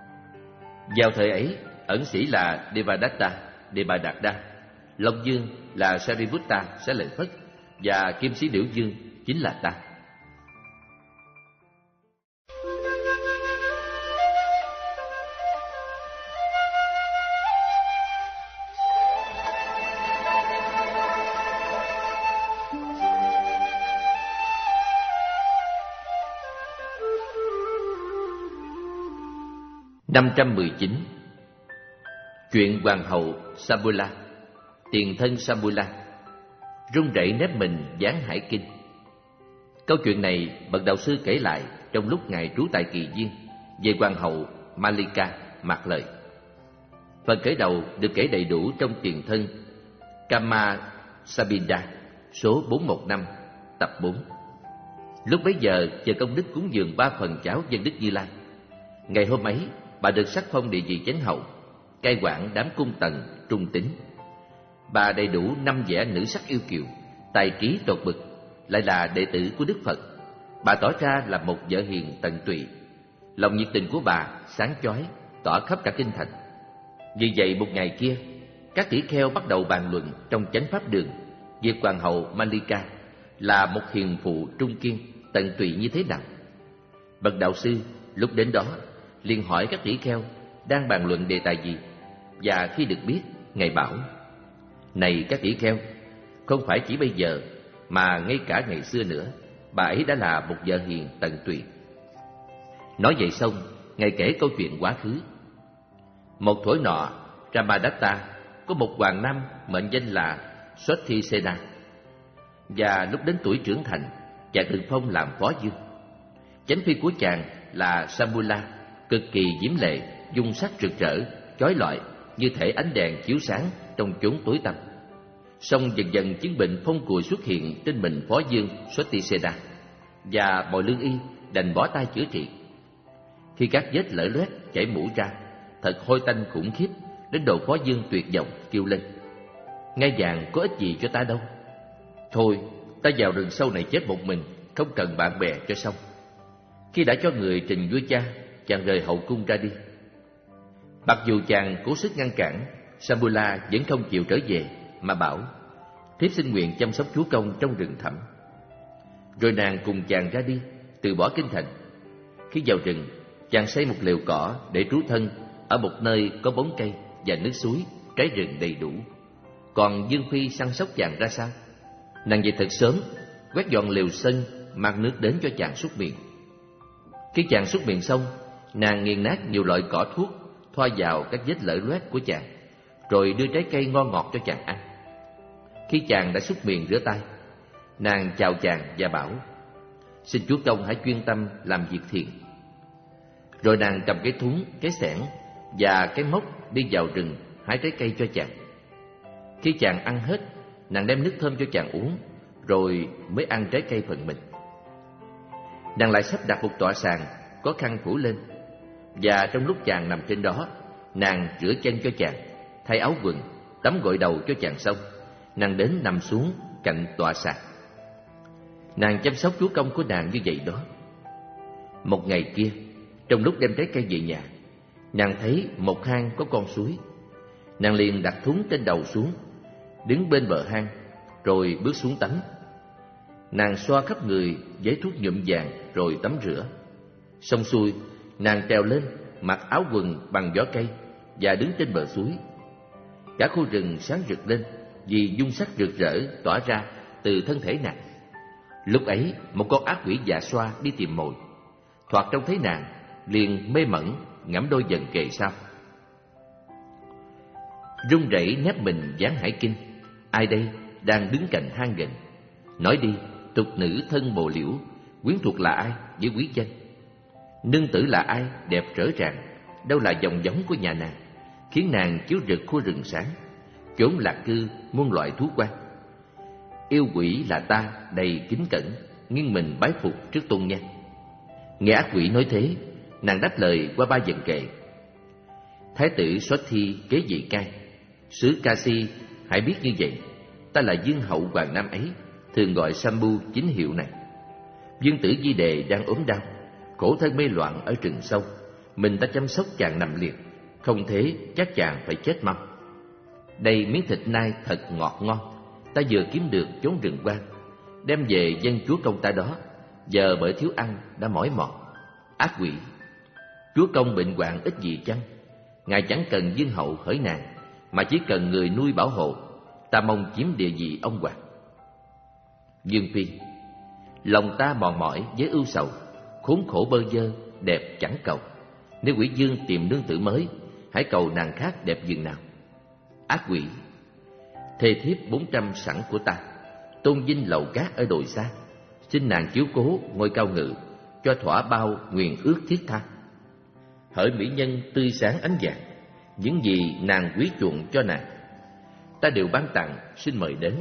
Vào thời ấy, ẩn sĩ là Devadatta, Devadatta, Long Dương là Sariputta sẽ lợi Phất, và kim sĩ Điểu Dương chính là ta. năm trăm mười chín. Chuyện Hoàng hậu Sabula, tiền thân Sabula, run rẩy nép mình dán hải kinh. Câu chuyện này bậc đạo sư kể lại trong lúc ngài trú tại Kỳ Viên về Hoàng hậu Malika mặc lời. Phần kể đầu được kể đầy đủ trong tiền thân Kama Sabinda số bốn một năm tập bốn. Lúc bấy giờ chờ công đức cúng dường ba phần cháo dân đức Như Lai. Ngày hôm ấy bà được sắc phong địa vị chánh hậu, cai quản đám cung tần trung tín. Bà đầy đủ năm vẻ nữ sắc yêu kiều, tài trí tột bực, lại là đệ tử của Đức Phật. Bà tỏ ra là một vợ hiền tận tụy. Lòng nhiệt tình của bà sáng chói, tỏa khắp cả kinh thành. Vì vậy một ngày kia, các tỷ kheo bắt đầu bàn luận trong chánh pháp đường việc hoàng hậu Malika là một hiền phụ trung kiên, tận tụy như thế nào. Bậc đạo sư lúc đến đó liền hỏi các tỷ kheo đang bàn luận đề tài gì, và khi được biết, ngài bảo: này các tỷ kheo, không phải chỉ bây giờ mà ngay cả ngày xưa nữa, bà ấy đã là một vợ hiền tận tụy. Nói vậy xong, ngài kể câu chuyện quá khứ. Một thuở nọ, Ramadatta có một hoàng nam mệnh danh là Swathisena, và lúc đến tuổi trưởng thành, chàng được phong làm phó vương. Chánh phi của chàng là Samula, cực kỳ diễm lệ, dung sắc rực rỡ, chói lọi như thể ánh đèn chiếu sáng trong chốn tối tăm. Song dần dần chứng bệnh phong cùi xuất hiện trên mình Phó Dương Swattisena, và Bồi Lương Y đành bỏ tay chữa trị. Khi các vết lở loét chảy mũi ra, thật hôi tanh khủng khiếp, đến độ Phó Dương tuyệt vọng kêu lên: ngai vàng có ích gì cho ta đâu. Thôi, ta vào rừng sâu này chết một mình, không cần bạn bè cho xong. Khi đã cho người trình vua cha, chàng rời hậu cung ra đi. Mặc dù chàng cố sức ngăn cản, Sambula vẫn không chịu trở về, mà bảo: thiếp xin nguyện chăm sóc chúa công trong rừng thẳm. Rồi nàng cùng chàng ra đi, từ bỏ kinh thành. Khi vào rừng, chàng xây một lều cỏ để trú thân ở một nơi có bóng cây và nước suối, trái rừng đầy đủ. Còn Dương Phi săn sóc chàng ra sao? Nàng dậy thật sớm, quét dọn lều sân, mang nước đến cho chàng súc miệng. Khi chàng súc miệng xong, nàng nghiền nát nhiều loại cỏ thuốc, thoa vào các vết lở loét của chàng, rồi đưa trái cây ngon ngọt cho chàng ăn. Khi chàng đã súc miệng rửa tay, nàng chào chàng và bảo: xin chúa công hãy chuyên tâm làm việc thiện. Rồi nàng cầm cái thúng, cái xẻng và cái móc đi vào rừng hái trái cây cho chàng. Khi chàng ăn hết, nàng đem nước thơm cho chàng uống, rồi mới ăn trái cây phần mình. Nàng lại sắp đặt một tọa sàn có khăn phủ lên, và trong lúc chàng nằm trên đó, nàng rửa chân cho chàng, thay áo quần, tắm gội đầu cho chàng xong, nàng đến nằm xuống cạnh tọa sàn. Nàng chăm sóc chúa công của nàng như vậy đó. Một ngày kia, trong lúc đem trái cây về nhà, nàng thấy một hang có con suối. Nàng liền đặt thúng trên đầu xuống, đứng bên bờ hang, rồi bước xuống tắm. Nàng xoa khắp người với thuốc nhuộm vàng rồi tắm rửa. Xong xuôi, nàng trèo lên, mặc áo quần bằng vỏ cây và đứng trên bờ suối. Cả khu rừng sáng rực lên vì dung sắc rực rỡ tỏa ra từ thân thể nàng. Lúc ấy, một con ác quỷ dạ xoa đi tìm mồi, thoạt trông thấy nàng, liền mê mẩn ngẫm đôi dần kề sau. Run rẩy nép mình dán hải kinh, ai đây đang đứng cạnh hang gần? Nói đi, tục nữ thân bồ liễu, quyến thuộc là ai với quý danh? Nương tử là ai đẹp rỡ ràng, đâu là dòng giống của nhà nàng, khiến nàng chiếu rực khu rừng sáng, chốn lạc cư muôn loại thú quan. Yêu quỷ là ta đầy kính cẩn, nghiêng mình bái phục trước tôn nhan. Nghe ác quỷ nói thế, nàng đáp lời qua ba dần kệ: thái tử Swati kế vị cai, sứ Kasi hãy biết như vậy, ta là dương hậu hoàng nam ấy, thường gọi Sambu chính hiệu này. Dương tử Di Đề đang ốm đau, khổ thân mê loạn ở rừng sâu, mình ta chăm sóc chàng nằm liệt, không thế chắc chàng phải chết mau. Đây miếng thịt nai thật ngọt ngon, ta vừa kiếm được chốn rừng quan, đem về dâng chúa công ta đó, giờ bởi thiếu ăn đã mỏi mòn. Ác quỷ, chúa công bệnh hoạn ít gì chăng? Ngài chẳng cần dương hậu hỡi nàng, mà chỉ cần người nuôi bảo hộ. Ta mong chiếm địa vị ông hoàng. Dương Phi, lòng ta mòn mỏi với ưu sầu, khốn khổ bơ vơ, đẹp chẳng cầu. Nếu quỷ dương tìm nương tử mới, hãy cầu nàng khác đẹp dường nào. Ác quỷ, thê thiếp bốn trăm sẵn của ta, tôn vinh lầu cát ở đồi xa, xin nàng chiếu cố ngôi cao ngự, cho thỏa bao nguyện ước thiết tha. Hỡi mỹ nhân tươi sáng ánh vàng, những gì nàng quý chuộng cho nàng, ta đều ban tặng, xin mời đến,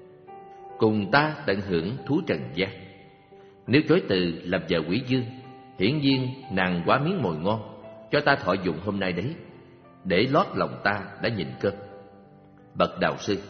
cùng ta tận hưởng thú trần gian. Nếu chối từ làm vợ quỷ dương, hiển nhiên nàng quá miếng mồi ngon, cho ta thọ dụng hôm nay đấy, để lót lòng ta đã nhìn cơm. Bậc đạo sư,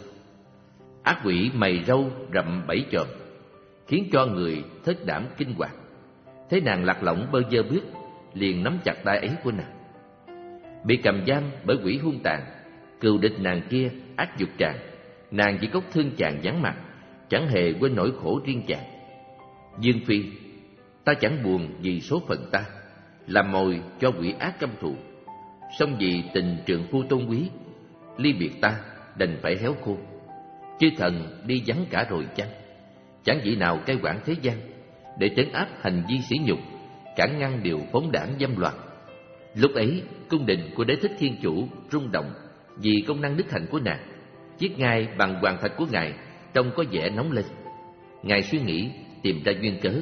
ác quỷ mày râu rậm bảy chòm, khiến cho người thất đảm kinh hoàng. Thấy nàng lạc lõng bơ vơ bước, liền nắm chặt tay ấy của nàng. Bị cầm giam bởi quỷ hung tàn, cừu địch nàng kia ác dục tràng, nàng chỉ cốc thương chàng vắng mặt, chẳng hề quên nỗi khổ riêng chàng. Dương Phi, ta chẳng buồn vì số phận ta, làm mồi cho quỷ ác căm thù. Song vì tình trượng phu tôn quý, ly biệt ta đành phải héo khô. Chư thần đi vắng cả rồi chăng? Chẳng vị nào cai quản thế gian, để trấn áp hành vi sỉ nhục, cản ngăn điều phóng đảng dâm loạn. Lúc ấy, cung đình của Đế Thích Thiên Chủ rung động vì công năng đức hạnh của nàng. Chiếc ngai bằng hoàng thạch của ngài trông có vẻ nóng lên. Ngài suy nghĩ tìm ra duyên cớ,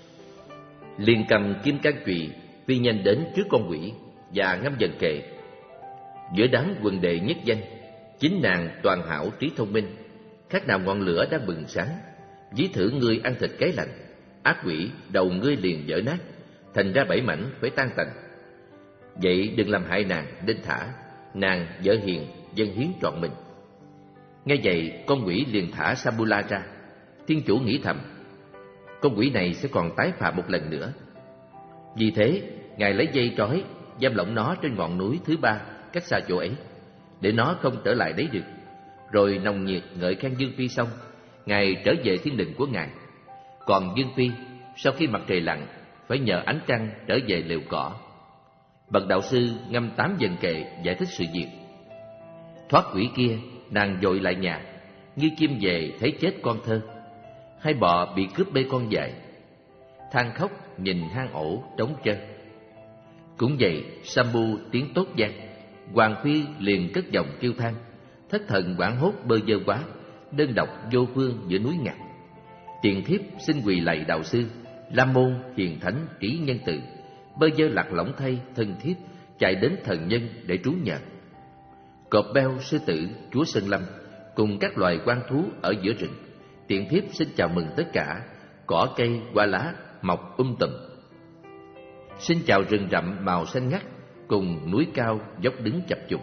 liền cầm kim can chùy phi nhanh đến trước con quỷ và ngâm dần kệ: giữa đám quần đệ nhất danh, chính nàng toàn hảo trí thông minh, khác nào ngọn lửa đang bừng sáng. Ví thử ngươi ăn thịt cái lạnh, ác quỷ đầu ngươi liền vỡ nát, thành ra bảy mảnh phải tan tành. Vậy đừng làm hại nàng nên thả, nàng vợ hiền dâng hiến trọn mình. Nghe vậy, con quỷ liền thả Sambula ra. Thiên chủ nghĩ thầm, con quỷ này sẽ còn tái phạm một lần nữa. Vì thế, Ngài lấy dây trói giam lỏng nó trên ngọn núi thứ ba cách xa chỗ ấy, để nó không trở lại đấy được. Rồi nồng nhiệt ngợi khen Dương Phi xong, Ngài trở về thiên đình của Ngài. Còn Dương Phi, sau khi mặt trời lặn, phải nhờ ánh trăng trở về lều cỏ. Bậc đạo sư ngâm tám dần kệ giải thích sự việc. Thoát quỷ kia, nàng vội lại nhà, như chim về thấy chết con thơ, hay bò bị cướp bê con dại, than khóc nhìn hang ổ trống trơn. Cũng vậy, Sambu tiếng tốt vang, Hoàng Phi liền cất giọng kêu than, thất thần hoảng hốt bơ vơ quá, đơn độc vô phương giữa núi ngặt. Tiền thiếp xin quỳ lạy đạo sư, Lam môn hiền thánh trí nhân từ, bơ vơ lạc lõng thay thân thiếp, chạy đến thần nhân để trú nhờ. Cọp beo, sư tử, chúa Sơn Lâm cùng các loài quan thú ở giữa rừng, tiện thiếp xin chào mừng tất cả. Cỏ cây hoa lá mọc um tùm. Xin chào rừng rậm màu xanh ngắt cùng núi cao dốc đứng chập trùng.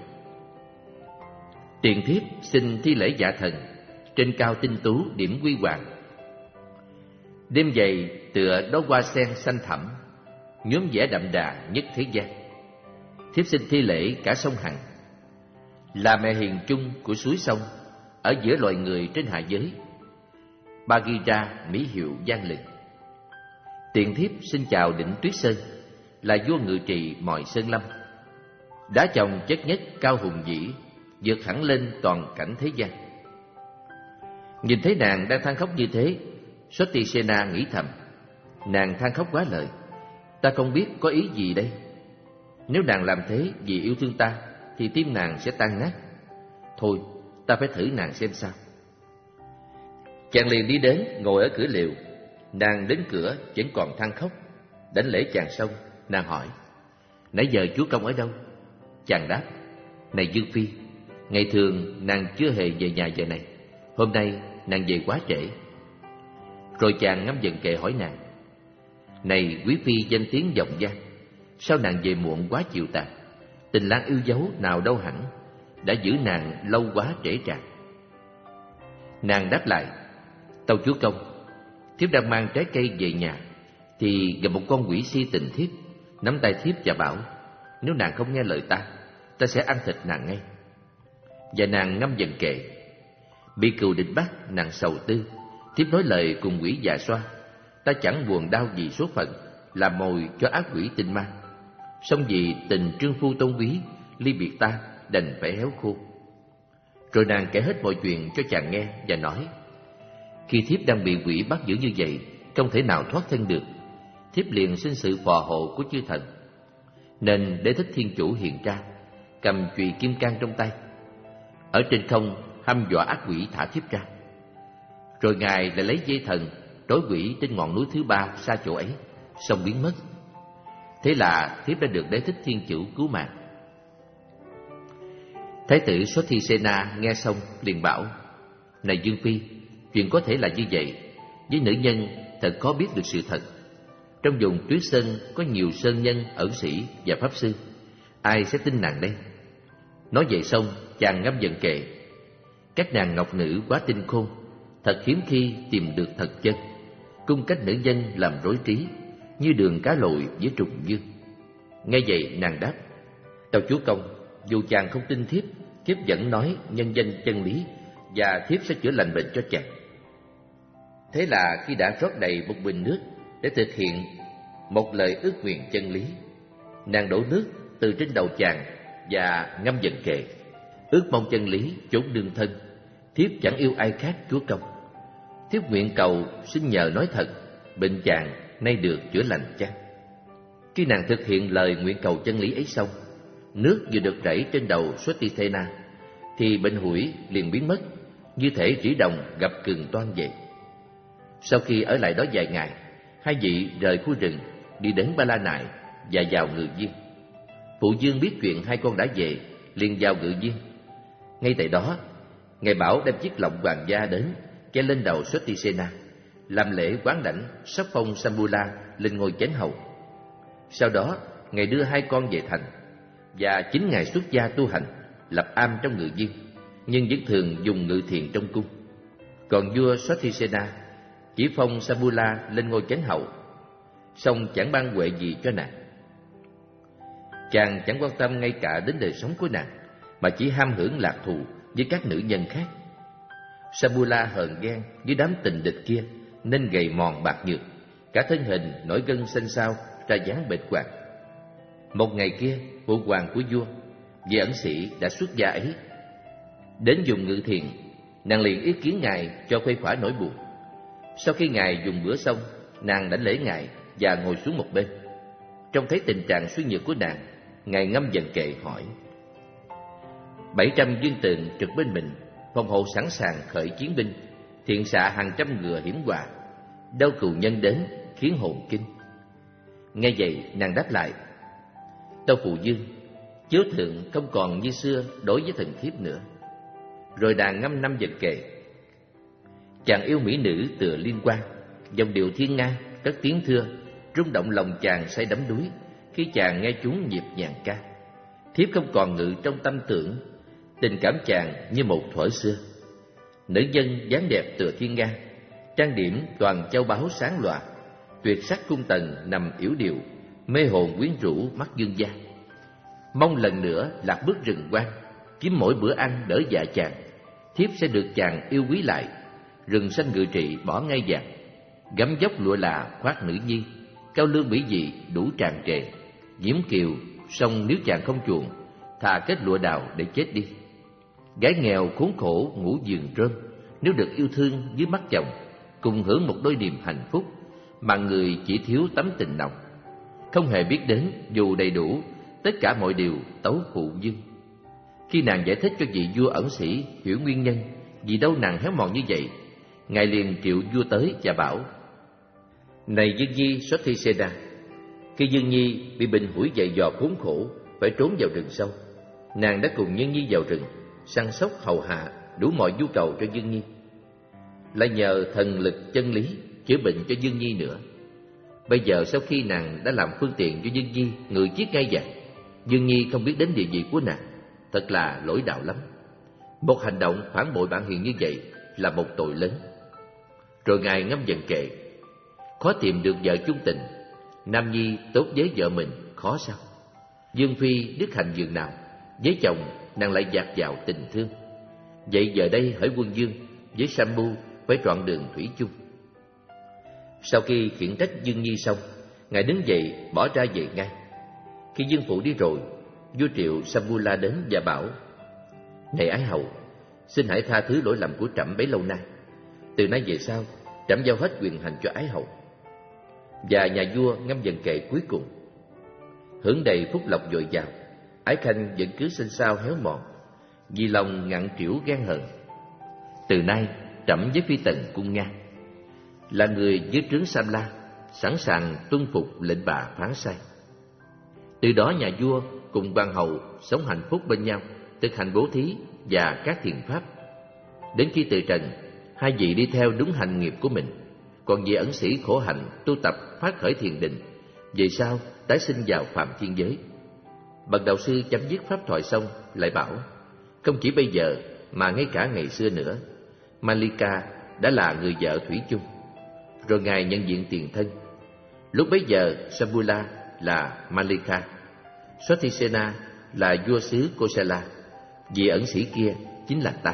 Tiền thiếp xin thi lễ dạ thần, trên cao tinh tú điểm quy hoàng. Đêm dày tựa đó hoa sen xanh thẳm, nhuốm vẻ đậm đà nhất thế gian. Thiếp xin thi lễ cả sông Hằng, là mẹ hiền chung của suối sông, ở giữa loài người trên hạ giới. Bagheera mỹ hiệu vang lừng. Tiền thiếp xin chào đỉnh Tuyết Sơn, là vua ngự trị mọi sơn lâm. Đá chồng chất nhất cao hùng vĩ, vượt hẳn lên toàn cảnh thế gian. Nhìn thấy nàng đang than khóc như thế, Sotisena nghĩ thầm, nàng than khóc quá lời, ta không biết có ý gì đây. Nếu nàng làm thế vì yêu thương ta, thì tim nàng sẽ tan nát. Thôi, ta phải thử nàng xem sao. Chàng liền đi đến ngồi ở cửa lều. Nàng đến cửa vẫn còn than khóc. Đánh lễ chàng xong, nàng hỏi, nãy giờ chúa công ở đâu? Chàng đáp, này Dương Phi, ngày thường nàng chưa hề về nhà giờ này, hôm nay nàng về quá trễ. Rồi chàng ngắm dần kệ hỏi nàng, này quý phi danh tiếng vọng vang, sao nàng về muộn quá chiều tà? Tình lang yêu dấu nào đâu hẳn, đã giữ nàng lâu quá trễ trạc. Nàng đáp lại, tâu chúa công, thiếp đang mang trái cây về nhà, thì gặp một con quỷ si tình thiếp, nắm tay thiếp và bảo, nếu nàng không nghe lời ta, ta sẽ ăn thịt nàng ngay. Và nàng ngâm dần kệ, bị cừu địch bắt, nàng sầu tư, thiếp nói lời cùng quỷ già xoa, ta chẳng buồn đau vì số phận, làm mồi cho ác quỷ tinh ma. Song vì tình trương phu tôn quý, ly biệt ta đành phải héo khô. Rồi nàng kể hết mọi chuyện cho chàng nghe và nói, khi thiếp đang bị quỷ bắt giữ như vậy, không thể nào thoát thân được, thiếp liền xin sự phò hộ của chư thần. Nên Đế Thích Thiên Chủ hiện ra, cầm chùy kim cang trong tay, ở trên không hăm dọa ác quỷ thả thiếp ra. Rồi Ngài lại lấy dây thần trói quỷ trên ngọn núi thứ ba xa chỗ ấy, xong biến mất. Thế là thiếp đã được Đế Thích Thiên Chủ cứu mạng. Thái tử Sotisena nghe xong liền bảo, này Dương Phi, chuyện có thể là như vậy, với nữ nhân thật khó biết được sự thật. Trong vùng Tuyết Sơn có nhiều sơn nhân, ẩn sĩ và pháp sư, ai sẽ tin nàng đây? Nói vậy xong, chàng ngâm dần kệ, các nàng ngọc nữ quá tinh khôn, thật hiếm khi tìm được thật chân. Cung cách nữ nhân làm rối trí, như đường cá lội với trùng dương. Nghe vậy nàng đáp, tâu chúa công, dù chàng không tin thiếp, thiếp vẫn nói nhân danh chân lý, và thiếp sẽ chữa lành bệnh cho chàng. Thế là khi đã rót đầy một bình nước để thực hiện một lời ước nguyện chân lý, nàng đổ nước từ trên đầu chàng và ngâm dần kệ, ước mong chân lý chốn đương thân, thiếp chẳng yêu ai khác chúa công. Thiếp nguyện cầu xin nhờ nói thật, bệnh chàng nay được chữa lành chăng? Khi nàng thực hiện lời nguyện cầu chân lý ấy xong, nước vừa được rảy trên đầu Sotisena, thì bệnh hủi liền biến mất, như thể rỉ đồng gặp cừng toan vậy. Sau khi ở lại đó vài ngày, hai vị rời khu rừng đi đến Ba La Nại và vào Ngự Viên. Phụ Dương biết chuyện hai con đã về, liền vào Ngự Viên. Ngay tại đó, Ngài bảo đem chiếc lọng hoàng gia đến che lên đầu Sotisena, làm lễ quán đảnh sắp phong Sambula lên ngôi chánh hầu. Sau đó Ngài đưa hai con về thành, và chính Ngài xuất gia tu hành, lập am trong ngự viên, nhưng vẫn thường dùng ngự thiền trong cung. Còn vua Sotisena chỉ phong Sambula lên ngôi chánh hầu, song chẳng ban huệ gì cho nàng. Chàng chẳng quan tâm ngay cả đến đời sống của nàng, mà chỉ ham hưởng lạc thú với các nữ nhân khác. Sambula hờn ghen với đám tình địch kia nên gầy mòn bạc nhược, cả thân hình nổi gân xanh xao ra dáng bệnh hoạn. Một ngày kia, phụ hoàng của vua, vị ẩn sĩ đã xuất gia ấy, đến dùng ngự thiền. Nàng liền ý kiến Ngài cho khuây khỏa nỗi buồn. Sau khi Ngài dùng bữa xong, nàng đảnh lễ Ngài và ngồi xuống một bên. Trông thấy tình trạng suy nhược của nàng, Ngài ngâm dần kệ hỏi: bảy trăm viên tượng trực bên mình, phòng hộ sẵn sàng khởi chiến binh, thiện xạ hàng trăm ngựa hiểm họa, đâu cừu nhân đến khiến hồn kinh. Nghe vậy nàng đáp lại: Tâu phụ vương, chiếu thượng không còn như xưa đối với thần thiếp nữa. Rồi nàng ngâm năm dần kệ: Chàng yêu mỹ nữ tựa liên quan, dòng điệu thiên nga cất tiếng thưa, rung động lòng chàng say đắm đuối khi chàng nghe chúng nhịp nhàng ca. Thiếp không còn ngự trong tâm tưởng, tình cảm chàng như một thuở xưa. Nữ nhân dáng đẹp tựa thiên nga, trang điểm toàn châu báu sáng lòa, tuyệt sắc cung tần nằm yểu điệu, mê hồn quyến rũ mắt dương gian. Mong lần nữa lạc bước rừng quang, kiếm mỗi bữa ăn đỡ dạ chàng. Thiếp sẽ được chàng yêu quý lại, rừng xanh ngự trị bỏ ngay vàng. Gấm dốc lụa là khoác nữ nhi, cao lương mỹ dị đủ tràn trề. Diễm kiều song nếu chàng không chuộng, thà kết lụa đào để chết đi. Gái nghèo khốn khổ ngủ giường rơm, nếu được yêu thương dưới mắt chồng, cùng hưởng một đôi niềm hạnh phúc, mà người chỉ thiếu tấm tình nồng. Không hề biết đến dù đầy đủ tất cả mọi điều tấu phụ vương. Khi nàng giải thích cho vị vua ẩn sĩ hiểu nguyên nhân vì đâu nàng héo mòn như vậy, Ngài liền triệu vua tới và bảo: Này Dương Nhi Sotisena, khi Dương Nhi bị bệnh hủi dậy dò khốn khổ, phải trốn vào rừng sâu, nàng đã cùng Nhân Nhi vào rừng, săn sóc hầu hạ đủ mọi nhu cầu cho Dương Nhi, lại nhờ thần lực chân lý chữa bệnh cho Dương Nhi nữa. Bây giờ sau khi nàng đã làm phương tiện cho Dương Nhi ngự chiếc ngai vàng, Dương Nhi không biết đến địa vị của nàng, thật là lỗi đạo lắm. Một hành động phản bội bản hiền như vậy là một tội lớn. Rồi Ngài ngâm dần kệ: Khó tìm được vợ chung tình, nam nhi tốt với vợ mình khó sao? Dương phi đức hạnh dường nào, với chồng nàng lại dạt vào tình thương. Vậy giờ đây hỡi quân vương, với Sambu phải trọn đường thủy chung. Sau khi khiển trách Dương Nhi xong, Ngài đứng dậy bỏ ra về ngay. Khi dương phụ đi rồi, vua triệu Sambula đến và bảo: Này ái hầu, xin hãy tha thứ lỗi lầm của trẫm bấy lâu nay. Từ nay về sau, trẫm giao hết quyền hành cho ái hầu. Và nhà vua ngâm dần kệ cuối cùng: Hưởng đầy phúc lộc dồi dào, ái khanh vẫn cứ xinh xao héo mòn, vì lòng ngặn trĩu ghen hờn. Từ nay trẫm với phi tần cung ngang, là người dưới trướng Samla, sẵn sàng tuân phục lệnh bà phán sai. Từ đó nhà vua cùng hoàng hậu sống hạnh phúc bên nhau, thực hành bố thí và các thiền pháp. Đến khi từ trần, hai vị đi theo đúng hành nghiệp của mình, còn vị ẩn sĩ khổ hạnh tu tập phát khởi thiền định, về sau tái sinh vào phàm thiên giới. Bậc đạo sư chấm dứt pháp thoại xong lại bảo: Không chỉ bây giờ mà ngay cả ngày xưa nữa, Malika đã là người vợ thủy chung. Rồi Ngài nhận diện tiền thân. Lúc bấy giờ Sambula là Malika, Sotisena là vua xứ Kosala, vị ẩn sĩ kia chính là ta.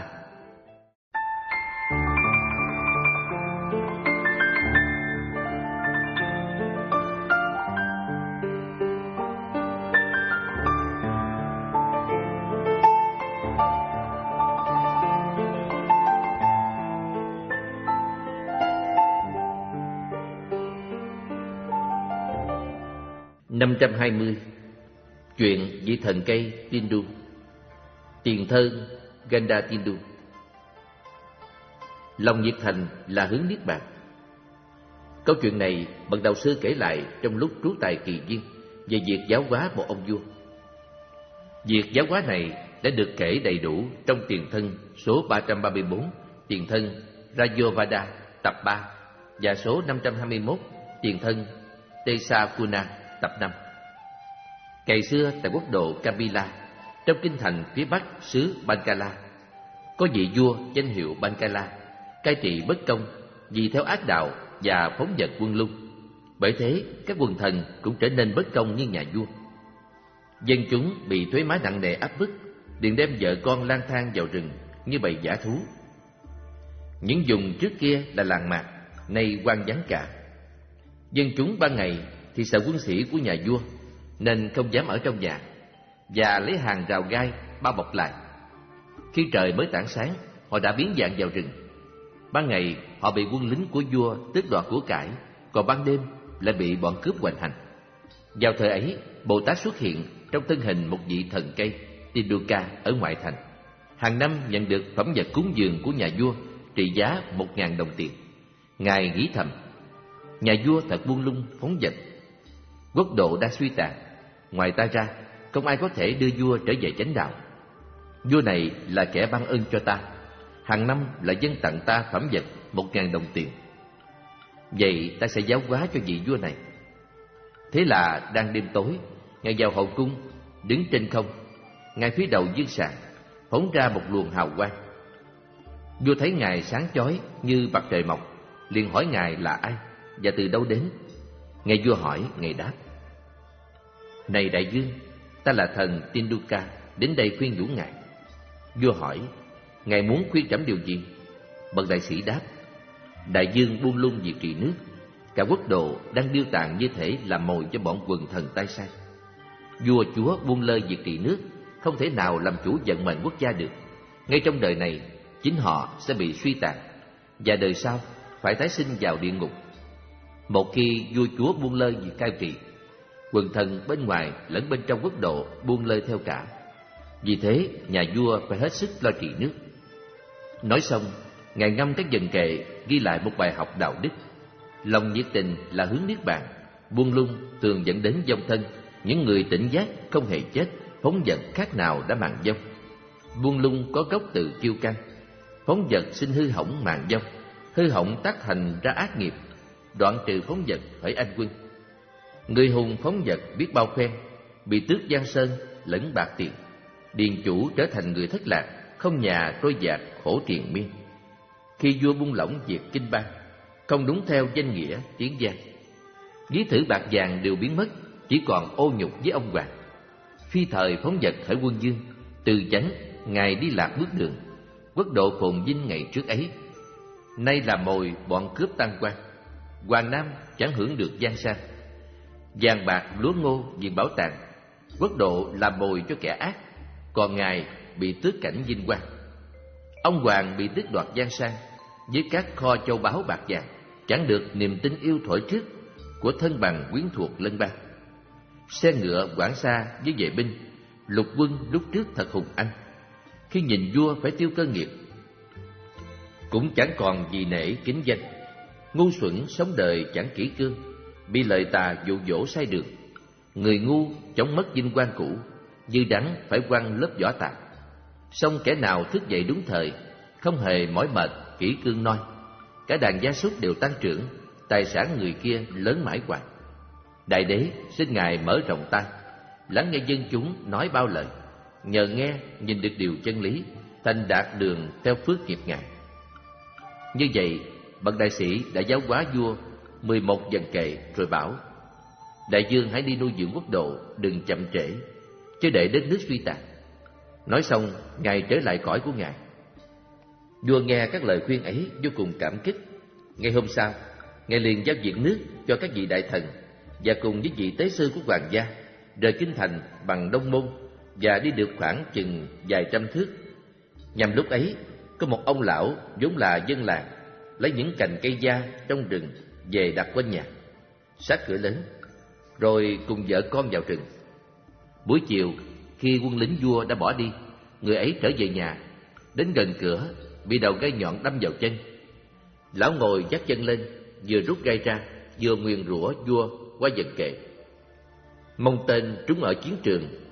năm trăm hai mươi. Chuyện vị thần cây Tindu. Tiền thân Ganda Tindu. Lòng nhiệt thành là hướng niết bàn. Câu chuyện này bậc đạo sư kể lại trong lúc trú tại Kỳ Viên về việc giáo hóa một ông vua. Việc giáo hóa này đã được kể đầy đủ trong tiền thân số ba trăm ba mươi bốn, tiền thân Rajavada tập ba và số năm trăm hai mươi mốt, tiền thân Tesakuna tập năm. Ngày xưa tại quốc độ Kapila, trong kinh thành phía bắc xứ Bankala, có vị vua danh hiệu Bankala, cai trị bất công vì theo ác đạo và phóng dật quân lung. Bởi thế, các quần thần cũng trở nên bất công như nhà vua. Dân chúng bị thuế má nặng nề áp bức, liền đem vợ con lang thang vào rừng như bầy dã thú. Những vùng trước kia là làng mạc, nay hoang vắng cả. Dân chúng ban ngày thì sợ quân sĩ của nhà vua, nên không dám ở trong nhà và lấy hàng rào gai bao bọc lại. Khi trời mới tảng sáng, họ đã biến dạng vào rừng. Ban ngày họ bị quân lính của vua tước đoạt của cải, còn ban đêm lại bị bọn cướp hoành hành. Vào thời ấy, Bồ Tát xuất hiện trong thân hình một vị thần cây Tinduka ở ngoại thành. Hàng năm nhận được phẩm vật cúng dường của nhà vua trị giá một ngàn đồng tiền. Ngài nghĩ thầm, nhà vua thật buông lung phóng dật, quốc độ đã suy tàn. Ngoài ta ra, không ai có thể đưa vua trở về chánh đạo. Vua này là kẻ ban ơn cho ta, hàng năm lại dâng tặng ta phẩm vật một ngàn đồng tiền. Vậy ta sẽ giáo hóa cho vị vua này. Thế là đang đêm tối, Ngài vào hậu cung, đứng trên không, ngay phía đầu dương sàng, phóng ra một luồng hào quang. Vua thấy Ngài sáng chói như mặt trời mọc, liền hỏi Ngài là ai và từ đâu đến. Nghe vua hỏi, Ngài đáp: Này đại vương, ta là thần Tinduka, đến đây khuyên nhủ Ngài. Vua hỏi: Ngài muốn khuyên trẫm điều gì? Bậc đại sĩ đáp: Đại vương buông lung việc trị nước, cả quốc độ đang điêu tàn như thể làm mồi cho bọn quần thần tay sai. Vua chúa buông lơi việc trị nước, không thể nào làm chủ vận mệnh quốc gia được. Ngay trong đời này, chính họ sẽ bị suy tàn, và đời sau phải tái sinh vào địa ngục. Một khi vua chúa buông lơi việc cai trị, quần thần bên ngoài lẫn bên trong quốc độ buông lơi theo cả. Vì thế, nhà vua phải hết sức lo trị nước. Nói xong, Ngài ngâm các dần kệ ghi lại một bài học đạo đức. Lòng nhiệt tình là hướng niết bàn, buông lung thường dẫn đến vong thân. Những người tỉnh giác không hề chết, phóng dật khác nào đã màng vong. Buông lung có gốc từ kiêu căng, phóng dật sinh hư hỏng màng vong. Hư hỏng tác thành ra ác nghiệp, đoạn trừ phóng dật phải anh quân. Người hùng phóng dật biết bao phen, bị tước giang sơn lẫn bạc tiền. Điền chủ trở thành người thất lạc, không nhà trôi dạt khổ triền miên. Khi vua buông lỏng việc kinh bang, không đúng theo danh nghĩa tiếng gian, ví thử bạc vàng đều biến mất, chỉ còn ô nhục với ông hoàng. Phi thời phóng dật khởi quân dương, từ chánh Ngài đi lạc bước đường. Quốc độ phồn vinh ngày trước ấy, nay là mồi bọn cướp tăng quan. Hoàng Nam chẳng hưởng được giang sang, vàng bạc lúa ngô vì bảo tàng. Quốc độ làm mồi cho kẻ ác, còn Ngài bị tước cảnh vinh quang. Ông hoàng bị tước đoạt giang sang với các kho châu báu bạc vàng, chẳng được niềm tin yêu thuở trước của thân bằng quyến thuộc lân bang. Xe ngựa quảng xa với vệ binh, lục quân lúc trước thật hùng anh. Khi nhìn vua phải tiêu cơ nghiệp, cũng chẳng còn gì nể kính danh. Ngu xuẩn sống đời chẳng kỹ cương, bị lời tà dụ dỗ sai đường. Người ngu chống mất vinh quang cũ, dư đắng phải quăng lớp vỏ tàn. Song kẻ nào thức dậy đúng thời, không hề mỏi mệt kỹ cương noi. Cả đàn gia súc đều tăng trưởng, tài sản người kia lớn mãi hoài. Đại đế xin Ngài mở rộng tai, lắng nghe dân chúng nói bao lời. Nhờ nghe nhìn được điều chân lý, thành đạt đường theo phước nghiệp Ngài. Như vậy, bậc đại sĩ đã giáo hóa vua mười một dần kệ rồi bảo: Đại vương hãy đi nuôi dưỡng quốc độ, đừng chậm trễ, chứ để đất nước suy tàn. Nói xong, Ngài trở lại cõi của Ngài. Vua nghe các lời khuyên ấy vô cùng cảm kích. Ngày hôm sau, Ngài liền giao việc nước cho các vị đại thần và cùng với vị tế sư của hoàng gia rời kinh thành bằng đông môn và đi được khoảng chừng vài trăm thước. Nhằm lúc ấy, có một ông lão vốn là dân làng lấy những cành cây da trong rừng về đặt quanh nhà, sát cửa lớn, rồi cùng vợ con vào rừng. Buổi chiều, khi quân lính vua đã bỏ đi, người ấy trở về nhà, đến gần cửa bị đầu gai nhọn đâm vào chân. Lão ngồi dắt chân lên, vừa rút gai ra, vừa nguyền rủa vua qua dần kệ: Mong tên trúng ở chiến trường,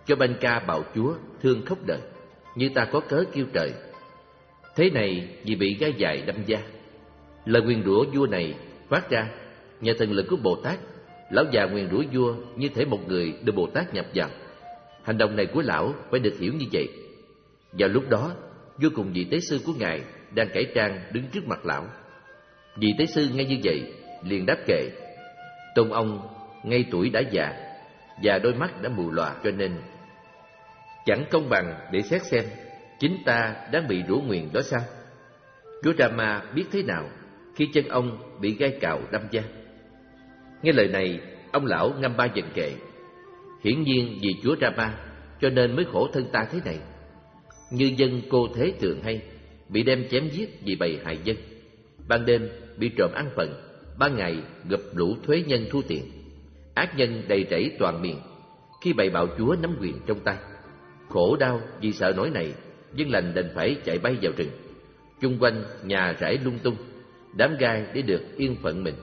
cho Banh-ca bạo chúa thương khóc đời, như ta có cớ kêu trời. Thế này vì bị gai dài đâm da. Lời nguyền rủa vua này phát ra nhờ thần lực của Bồ Tát. Lão già nguyền rủa vua như thể một người được Bồ Tát nhập vào. Hành động này của lão phải được hiểu như vậy. Vào lúc đó, vua cùng vị tế sư của ngài đang cải trang đứng trước mặt lão. Vị tế sư nghe như vậy liền đáp kệ: Tôn ông ngay tuổi đã già và đôi mắt đã mù lòa, cho nên chẳng công bằng để xét xem chính ta đang bị rủa nguyền đó sao? Chúa Rama biết thế nào khi chân ông bị gai cào đâm da? Nghe lời này, ông lão ngâm ba dần kệ: Hiển nhiên vì Chúa Rama cho nên mới khổ thân ta thế này. Như dân cô thế thường hay bị đem chém giết vì bầy hại dân, ban đêm bị trộm ăn phần, ban ngày gặp lũ thuế nhân thu tiền. Ác nhân đầy rẫy toàn miền khi bầy bạo chúa nắm quyền trong tay. Khổ đau vì sợ nỗi này, dân lành đành phải chạy bay vào rừng. Chung quanh nhà rải lung tung, đám gai để được yên phận mình.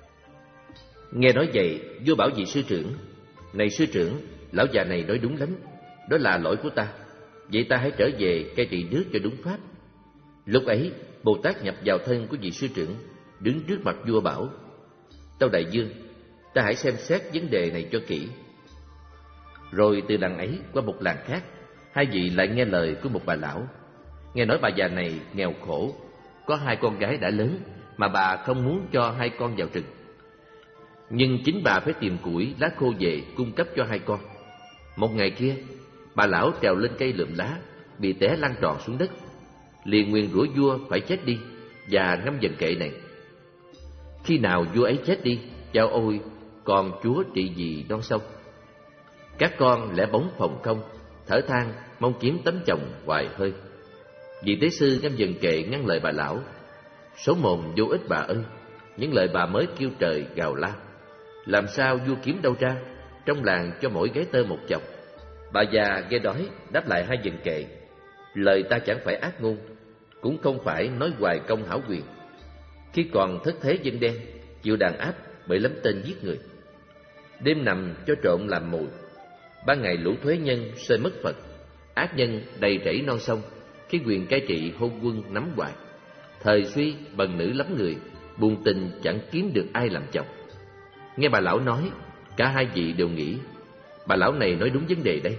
Nghe nói vậy, vua bảo vị sư trưởng: Này sư trưởng, lão già này nói đúng lắm, đó là lỗi của ta. Vậy ta hãy trở về cai trị nước cho đúng pháp. Lúc ấy, Bồ Tát nhập vào thân của vị sư trưởng, đứng trước mặt vua bảo: Tâu đại vương, ta hãy xem xét vấn đề này cho kỹ. Rồi từ làng ấy qua một làng khác, hai vị lại nghe lời của một bà lão. Nghe nói bà già này nghèo khổ, có hai con gái đã lớn mà bà không muốn cho hai con vào rừng. Nhưng chính bà phải tìm củi, lá khô về cung cấp cho hai con. Một ngày kia, bà lão trèo lên cây lượm lá, bị té lăn tròn xuống đất. Liền nguyền rủa vua phải chết đi và ngâm dần kệ này: Khi nào vua ấy chết đi, chao ôi, còn chúa trị vì non sông. Các con lẻ bóng phòng không, thở than mong kiếm tấm chồng hoài hơi. Vị tế sư ngâm dần kệ ngăn lời bà lão: Số mồm vô ích bà ơi, những lời bà mới kêu trời gào la. Làm sao vua kiếm đâu ra, trong làng cho mỗi gái tơ một chồng. Bà già nghe đói đáp lại hai dần kệ: Lời ta chẳng phải ác ngôn, cũng không phải nói hoài công hảo quyền. Khi còn thất thế dân đen, chịu đàn áp bởi lắm tên giết người. Đêm nằm cho trộm làm mồi, ban ngày lũ thuế nhân xơi mất Phật. Ác nhân đầy rẫy non sông khi quyền cai trị hôn quân nắm hoài. Thời suy bần nữ lắm người, buồn tình chẳng kiếm được ai làm chồng. Nghe bà lão nói, cả hai vị đều nghĩ bà lão này nói đúng vấn đề đây.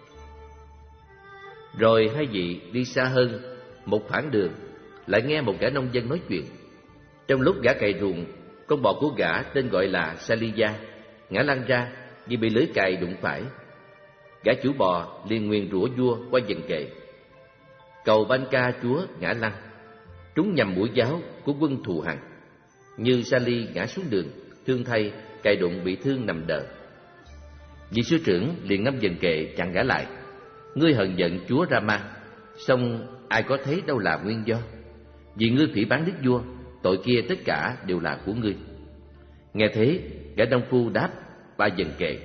Rồi hai vị đi xa hơn một khoảng đường, lại nghe một gã nông dân nói chuyện. Trong lúc gã cày ruộng, con bò của gã tên gọi là Saliya ngã lăn ra vì bị lưới cày đụng phải. Gã chủ bò liền nguyền rủa vua qua dần kệ: Cầu Banh-ca chúa ngã lăn, trúng nhầm mũi giáo của quân thù hằn. Như Sali ngã xuống đường, thương thay cày đụng bị thương nằm đờ. Vị sư trưởng liền ngâm dần kệ chặn gã lại: Ngươi hờn giận chúa Rama, song ai có thấy đâu là nguyên do. Vì ngươi phỉ báng đức vua, tội kia tất cả đều là của ngươi. Nghe thế, gã nông phu đáp ba dần kệ: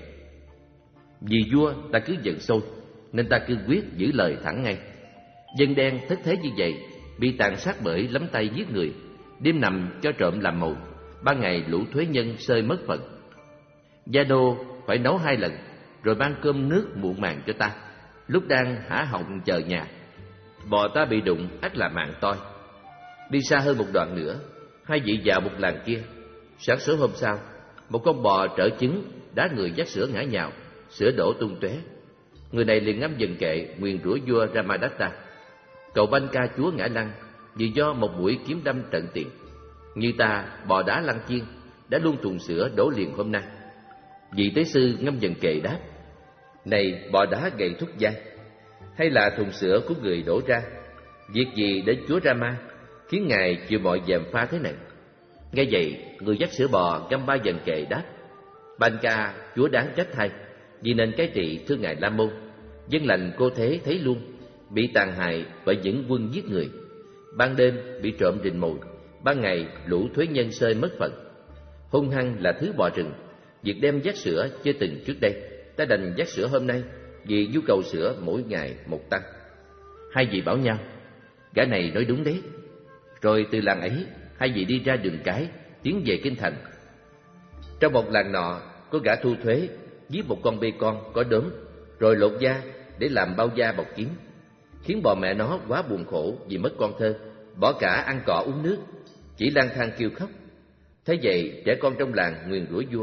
Vì vua ta cứ giận sôi, nên ta cương quyết giữ lời thẳng ngay. Dân đen thất thế như vậy, bị tàn sát bởi lắm tay giết người, đêm nằm cho trộm làm mồi, ban ngày lũ thuế nhân xơi mất phận. Gia đô phải nấu hai lần, rồi mang cơm nước muộn màng cho ta. Lúc đang hả họng chờ nhà, bò ta bị đụng ắt là mạng toi. Đi xa hơn một đoạn nữa, hai vị vào một làng kia. Sáng sớm hôm sau, một con bò trở trứng đá người dắt sữa ngã nhào, sữa đổ tung tóe. Người này liền ngâm dần kệ nguyền rủa vua Ramadatta: Cầu Banh-ca chúa ngã lăn vì do một mũi kiếm đâm trận tiền. Như ta bò đá lăn chiên, đã luôn thùng sữa đổ liền hôm nay. Vị tế sư ngâm dần kệ đáp: Này bò đá gầy thúc vai, hay là thùng sữa của người đổ ra? Việc gì đến chúa Rama khiến ngài chịu mọi gièm pha thế này? Nghe vậy, người dắt sữa bò ngâm ba dần kệ đáp: Banh-ca chúa đáng trách thay, vì nên cái trị thương ngài La Môn. Dân lành cô thế thấy luôn, bị tàn hại bởi những quân giết người. Ban đêm bị trộm rình mồi, ban ngày lũ thuế nhân xơi mất phận. Hung hăng là thứ bò rừng, việc đem vắt sữa chưa từng trước đây. Ta đành vắt sữa hôm nay vì nhu cầu sữa mỗi ngày một tăng. Hai vị bảo nhau: Gã này nói đúng đấy. Rồi từ làng ấy, hai vị đi ra đường cái, tiến về kinh thành. Trong một làng nọ, có gã thu thuế giết một con bê con có đốm, rồi lột da để làm bao da bọc kiếm, khiến bò mẹ nó quá buồn khổ vì mất con thơ, bỏ cả ăn cỏ uống nước, chỉ lang thang kêu khóc. Thế vậy trẻ con trong làng nguyền rủa vua: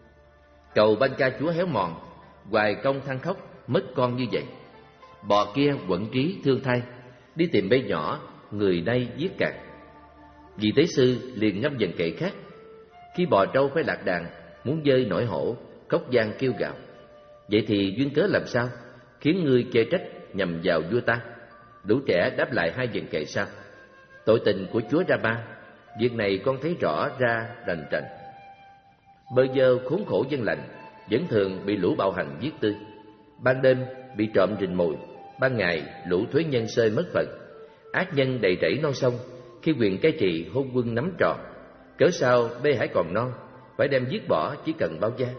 cầu ban ca chúa héo mòn, hoài công than khóc, mất con như vậy. Bò kia quẫn trí thương thay, đi tìm bê nhỏ, người nay giết cạn. Vị tế sư liền ngâm dần kệ khác: khi bò trâu phải lạc đàn, muốn dơi nổi hổ, cốc gian kêu gào. Vậy thì duyên cớ làm sao khiến ngươi chê trách nhằm vào vua ta? Lũ trẻ đáp lại hai dần kệ sau: tội tình của chúa Rama, việc này con thấy rõ ra rành rành. Bơ vơ khốn khổ dân lành vẫn thường bị lũ bạo hành giết tươi. Ban đêm bị trộm rình mồi, ban ngày lũ thuế nhân xơi mất phận. Ác nhân đầy rẫy non sông, khi quyền cai trị hôn quân nắm trọn. Cớ sao bê hải còn non, phải đem giết bỏ chỉ cần bao da.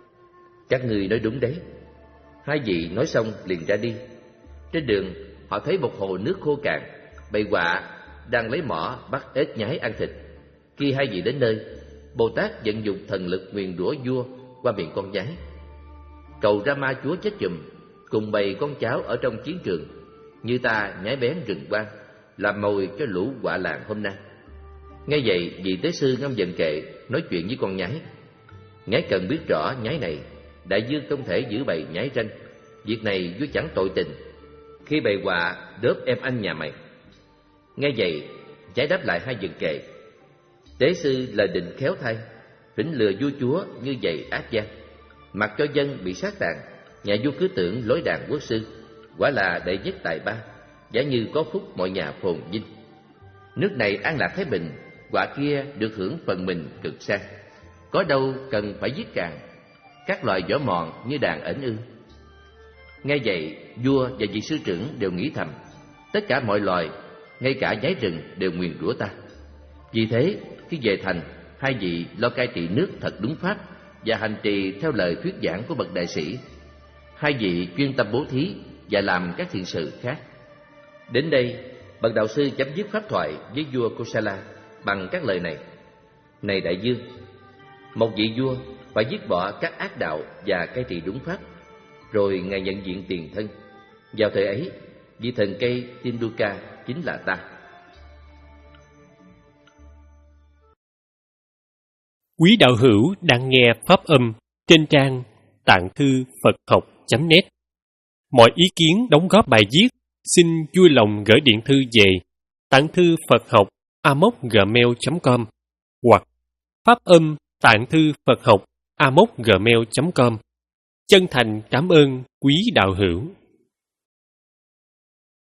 Các người nói đúng đấy. Hai vị nói xong liền ra đi. Trên đường họ thấy một hồ nước khô cạn, bầy quạ đang lấy mỏ bắt ếch nhái ăn thịt. Khi hai vị đến nơi, Bồ Tát vận dụng thần lực nguyền rủa vua qua miệng con nhái. Cầu Rama chúa chết chùm cùng bầy con cháu ở trong chiến trường, như ta nhái bén rừng quang, làm mồi cho lũ quạ làng hôm nay. Nghe vậy, vị tế sư ngâm dần kệ nói chuyện với con nhái: nhái cần biết rõ nhái này, đại dương không thể giữ bầy nhái tranh. Việc này vua chẳng tội tình, khi bầy quạ đớp em anh nhà mày. Nghe vậy, nhái đáp lại hai dần kệ: tế sư lời định khéo thay, phỉnh lừa vua chúa như vậy ác gian, mặc cho dân bị sát tàn. Nhà vua cứ tưởng lối đàn quốc sư, quả là đệ nhất tài ba, giả như có phúc mọi nhà phồn vinh. Nước này an lạc thái bình, quạ kia được hưởng phần mình cực sang. Có đâu cần phải giết càng, các loài võ mòn như đàn ẩn ư. Nghe vậy, vua và vị sư trưởng đều nghĩ thầm: tất cả mọi loài, ngay cả nhái rừng đều nguyền rủa ta. Vì thế, khi về thành, hai vị lo cai trị nước thật đúng pháp và hành trì theo lời thuyết giảng của bậc đại sĩ. Hai vị chuyên tâm bố thí và làm các thiện sự khác. Đến đây, bậc đạo sư chấm dứt pháp thoại với vua Kosala bằng các lời này: này đại dương, một vị vua phải dứt bỏ các ác đạo và cai trị đúng pháp, rồi ngài nhận diện tiền thân. Vào thời ấy, vị thần cây Tinduka chính là ta. Quý đạo hữu đang nghe pháp âm trên trang tạng thư Phật học chấm net. Mọi ý kiến đóng góp bài viết xin vui lòng gửi điện thư về tạng thư Phật học a m o c gmail chấm com hoặc pháp âm tạng thư Phật học a m o c gmail chấm com. Chân thành cảm ơn quý đạo hữu.